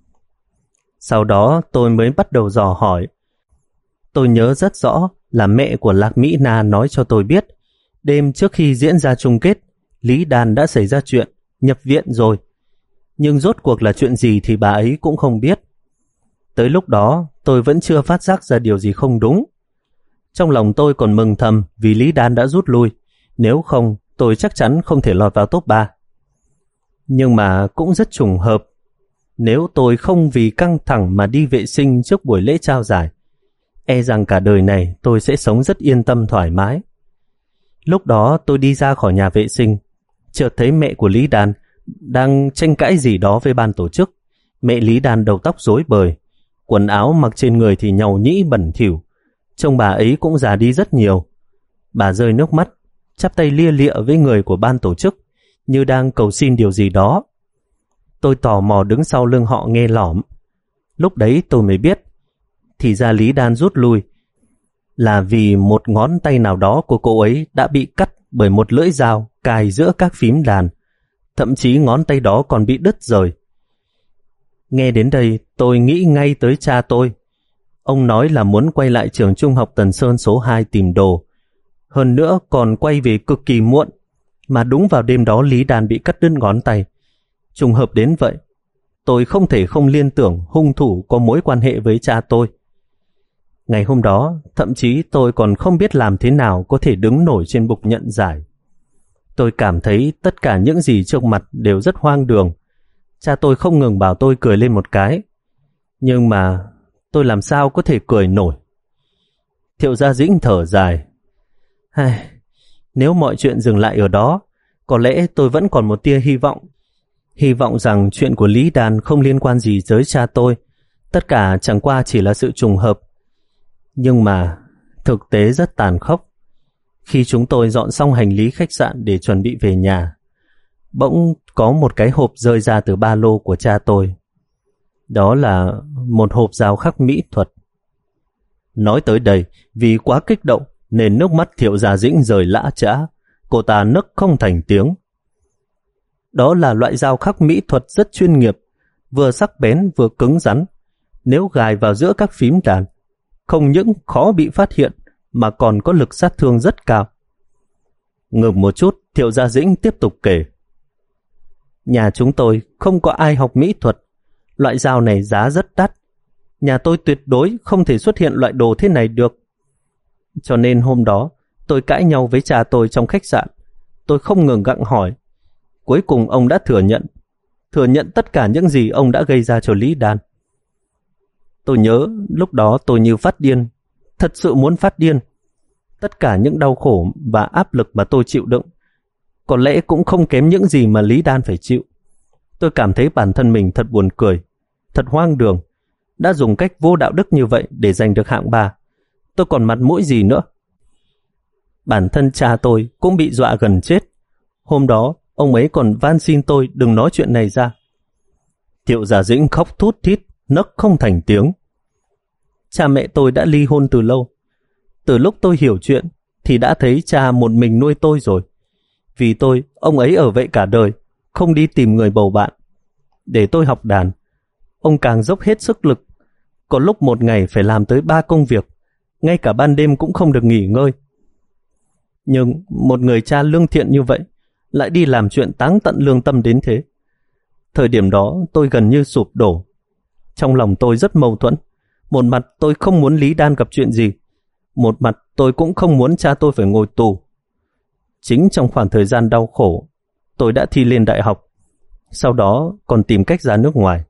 Sau đó tôi mới bắt đầu dò hỏi. Tôi nhớ rất rõ là mẹ của Lạc Mỹ Na nói cho tôi biết, đêm trước khi diễn ra chung kết, Lý Đan đã xảy ra chuyện, nhập viện rồi. Nhưng rốt cuộc là chuyện gì thì bà ấy cũng không biết. Tới lúc đó, tôi vẫn chưa phát giác ra điều gì không đúng. Trong lòng tôi còn mừng thầm vì Lý Đan đã rút lui, nếu không tôi chắc chắn không thể lọt vào top ba. Nhưng mà cũng rất trùng hợp, nếu tôi không vì căng thẳng mà đi vệ sinh trước buổi lễ trao giải, e rằng cả đời này tôi sẽ sống rất yên tâm thoải mái. Lúc đó tôi đi ra khỏi nhà vệ sinh, chợt thấy mẹ của Lý Đan đang tranh cãi gì đó với ban tổ chức. Mẹ Lý Đan đầu tóc rối bời, quần áo mặc trên người thì nhàu nhĩ bẩn thỉu, trông bà ấy cũng già đi rất nhiều. Bà rơi nước mắt, chắp tay lia lịa với người của ban tổ chức, như đang cầu xin điều gì đó. Tôi tò mò đứng sau lưng họ nghe lỏm. Lúc đấy tôi mới biết, thì ra Lý Đan rút lui là vì một ngón tay nào đó của cô ấy đã bị cắt bởi một lưỡi dao cài giữa các phím đàn. Thậm chí ngón tay đó còn bị đứt rời. Nghe đến đây tôi nghĩ ngay tới cha tôi. Ông nói là muốn quay lại trường trung học Tần Sơn số hai tìm đồ. Hơn nữa còn quay về cực kỳ muộn. Mà đúng vào đêm đó Lý Đan bị cắt đứt ngón tay. Trùng hợp đến vậy. Tôi không thể không liên tưởng hung thủ có mối quan hệ với cha tôi. Ngày hôm đó, thậm chí tôi còn không biết làm thế nào có thể đứng nổi trên bục nhận giải. Tôi cảm thấy tất cả những gì trước mặt đều rất hoang đường. Cha tôi không ngừng bảo tôi cười lên một cái. Nhưng mà tôi làm sao có thể cười nổi. Thiệu Gia Dĩnh thở dài. Ai, nếu mọi chuyện dừng lại ở đó, có lẽ tôi vẫn còn một tia hy vọng. Hy vọng rằng chuyện của Lý Đan không liên quan gì tới cha tôi. Tất cả chẳng qua chỉ là sự trùng hợp. Nhưng mà thực tế rất tàn khốc. Khi chúng tôi dọn xong hành lý khách sạn để chuẩn bị về nhà, bỗng có một cái hộp rơi ra từ ba lô của cha tôi. Đó là một hộp dao khắc mỹ thuật. Nói tới đây, vì quá kích động nên nước mắt Thiệu Gia Dĩnh rơi lã chã. Cô ta nức không thành tiếng. Đó là loại dao khắc mỹ thuật rất chuyên nghiệp, vừa sắc bén vừa cứng rắn. Nếu gài vào giữa các phím đàn, không những khó bị phát hiện mà còn có lực sát thương rất cao. Ngừng một chút, Thiệu Gia Dĩnh tiếp tục kể. Nhà chúng tôi không có ai học mỹ thuật. Loại dao này giá rất đắt. Nhà tôi tuyệt đối không thể xuất hiện loại đồ thế này được. Cho nên hôm đó tôi cãi nhau với cha tôi trong khách sạn. Tôi không ngừng gặng hỏi. Cuối cùng ông đã thừa nhận. Thừa nhận tất cả những gì ông đã gây ra cho Lý Đan. Tôi nhớ lúc đó tôi như phát điên. Thật sự muốn phát điên. Tất cả những đau khổ và áp lực mà tôi chịu đựng có lẽ cũng không kém những gì mà Lý Đan phải chịu. Tôi cảm thấy bản thân mình thật buồn cười, thật hoang đường. Đã dùng cách vô đạo đức như vậy để giành được hạng ba. Tôi còn mặt mũi gì nữa? Bản thân cha tôi cũng bị dọa gần chết. Hôm đó ông ấy còn van xin tôi đừng nói chuyện này ra. Thiệu Gia Dĩnh khóc thút thít, nấc không thành tiếng. Cha mẹ tôi đã ly hôn từ lâu. Từ lúc tôi hiểu chuyện thì đã thấy cha một mình nuôi tôi rồi. Vì tôi, ông ấy ở vậy cả đời, không đi tìm người bầu bạn. Để tôi học đàn, ông càng dốc hết sức lực. Có lúc một ngày phải làm tới ba công việc, ngay cả ban đêm cũng không được nghỉ ngơi. Nhưng một người cha lương thiện như vậy lại đi làm chuyện táng tận lương tâm đến thế. Thời điểm đó tôi gần như sụp đổ. Trong lòng tôi rất mâu thuẫn. Một mặt tôi không muốn Lý Đan gặp chuyện gì, một mặt tôi cũng không muốn cha tôi phải ngồi tù. Chính trong khoảng thời gian đau khổ, tôi đã thi lên đại học, sau đó còn tìm cách ra nước ngoài.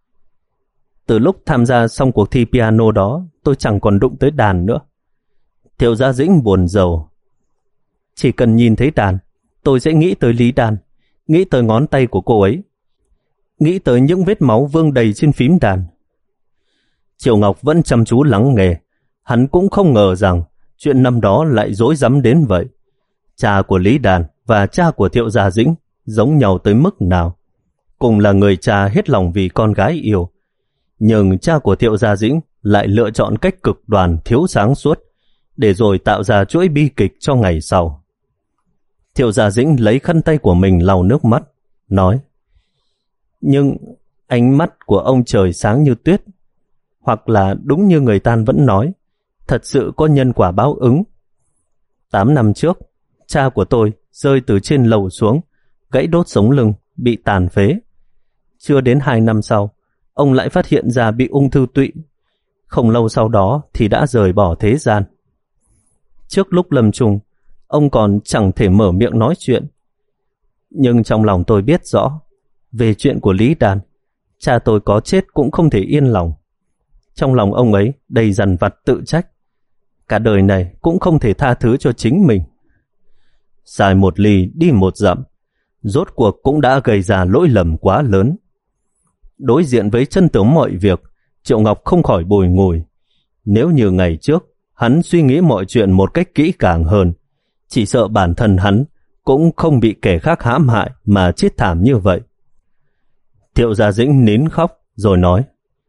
Từ lúc tham gia xong cuộc thi piano đó, tôi chẳng còn đụng tới đàn nữa. Thiệu Gia Dĩnh buồn rầu. Chỉ cần nhìn thấy đàn, tôi sẽ nghĩ tới Lý Đan, nghĩ tới ngón tay của cô ấy, nghĩ tới những vết máu vương đầy trên phím đàn. Triệu Ngọc vẫn chăm chú lắng nghe. Hắn cũng không ngờ rằng chuyện năm đó lại rối rắm đến vậy. Cha của Lý Đan và cha của Thiệu Gia Dĩnh giống nhau tới mức nào. Cùng là người cha hết lòng vì con gái yêu. Nhưng cha của Thiệu Gia Dĩnh lại lựa chọn cách cực đoan thiếu sáng suốt, để rồi tạo ra chuỗi bi kịch cho ngày sau. Thiệu Gia Dĩnh lấy khăn tay của mình lau nước mắt, nói: Nhưng ánh mắt của ông trời sáng như tuyết, hoặc là đúng như người ta vẫn nói, thật sự có nhân quả báo ứng. Tám năm trước, cha của tôi rơi từ trên lầu xuống, gãy đốt sống lưng, bị tàn phế. Chưa đến hai năm sau, ông lại phát hiện ra bị ung thư tụy. Không lâu sau đó thì đã rời bỏ thế gian. Trước lúc lâm chung, ông còn chẳng thể mở miệng nói chuyện. Nhưng trong lòng tôi biết rõ, về chuyện của Lý Đan, cha tôi có chết cũng không thể yên lòng. Trong lòng ông ấy đầy dằn vặt tự trách. Cả đời này cũng không thể tha thứ cho chính mình. Xài một ly đi một dặm, rốt cuộc cũng đã gây ra lỗi lầm quá lớn. Đối diện với chân tướng mọi việc, Triệu Ngọc không khỏi bồi ngùi. Nếu như ngày trước, hắn suy nghĩ mọi chuyện một cách kỹ càng hơn, chỉ sợ bản thân hắn cũng không bị kẻ khác hãm hại mà chết thảm như vậy. Thiệu Gia Dĩnh nín khóc rồi nói: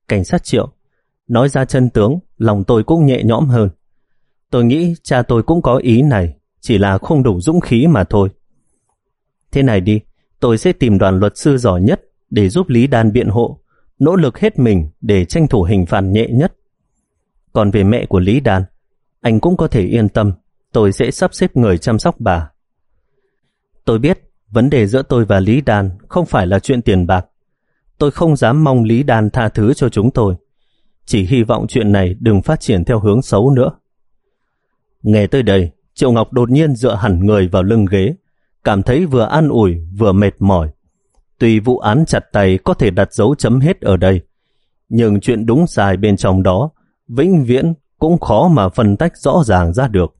Cảnh sát Triệu, nói ra chân tướng, lòng tôi cũng nhẹ nhõm hơn. Tôi nghĩ cha tôi cũng có ý này, chỉ là không đủ dũng khí mà thôi. Thế này đi, tôi sẽ tìm đoàn luật sư giỏi nhất để giúp Lý Đan biện hộ, nỗ lực hết mình để tranh thủ hình phạt nhẹ nhất. Còn về mẹ của Lý Đan, anh cũng có thể yên tâm, tôi sẽ sắp xếp người chăm sóc bà. Tôi biết vấn đề giữa tôi và Lý Đan không phải là chuyện tiền bạc. Tôi không dám mong Lý Đan tha thứ cho chúng tôi, chỉ hy vọng chuyện này đừng phát triển theo hướng xấu nữa. Nghe tới đây, Triệu Ngọc đột nhiên dựa hẳn người vào lưng ghế, cảm thấy vừa an ủi vừa mệt mỏi. Tuy vụ án chặt tay có thể đặt dấu chấm hết ở đây, nhưng chuyện đúng sai bên trong đó vĩnh viễn cũng khó mà phân tách rõ ràng ra được.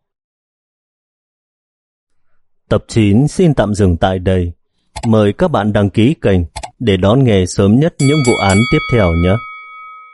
Tập chín xin tạm dừng tại đây. Mời các bạn đăng ký kênh để đón nghe sớm nhất những vụ án tiếp theo nhé.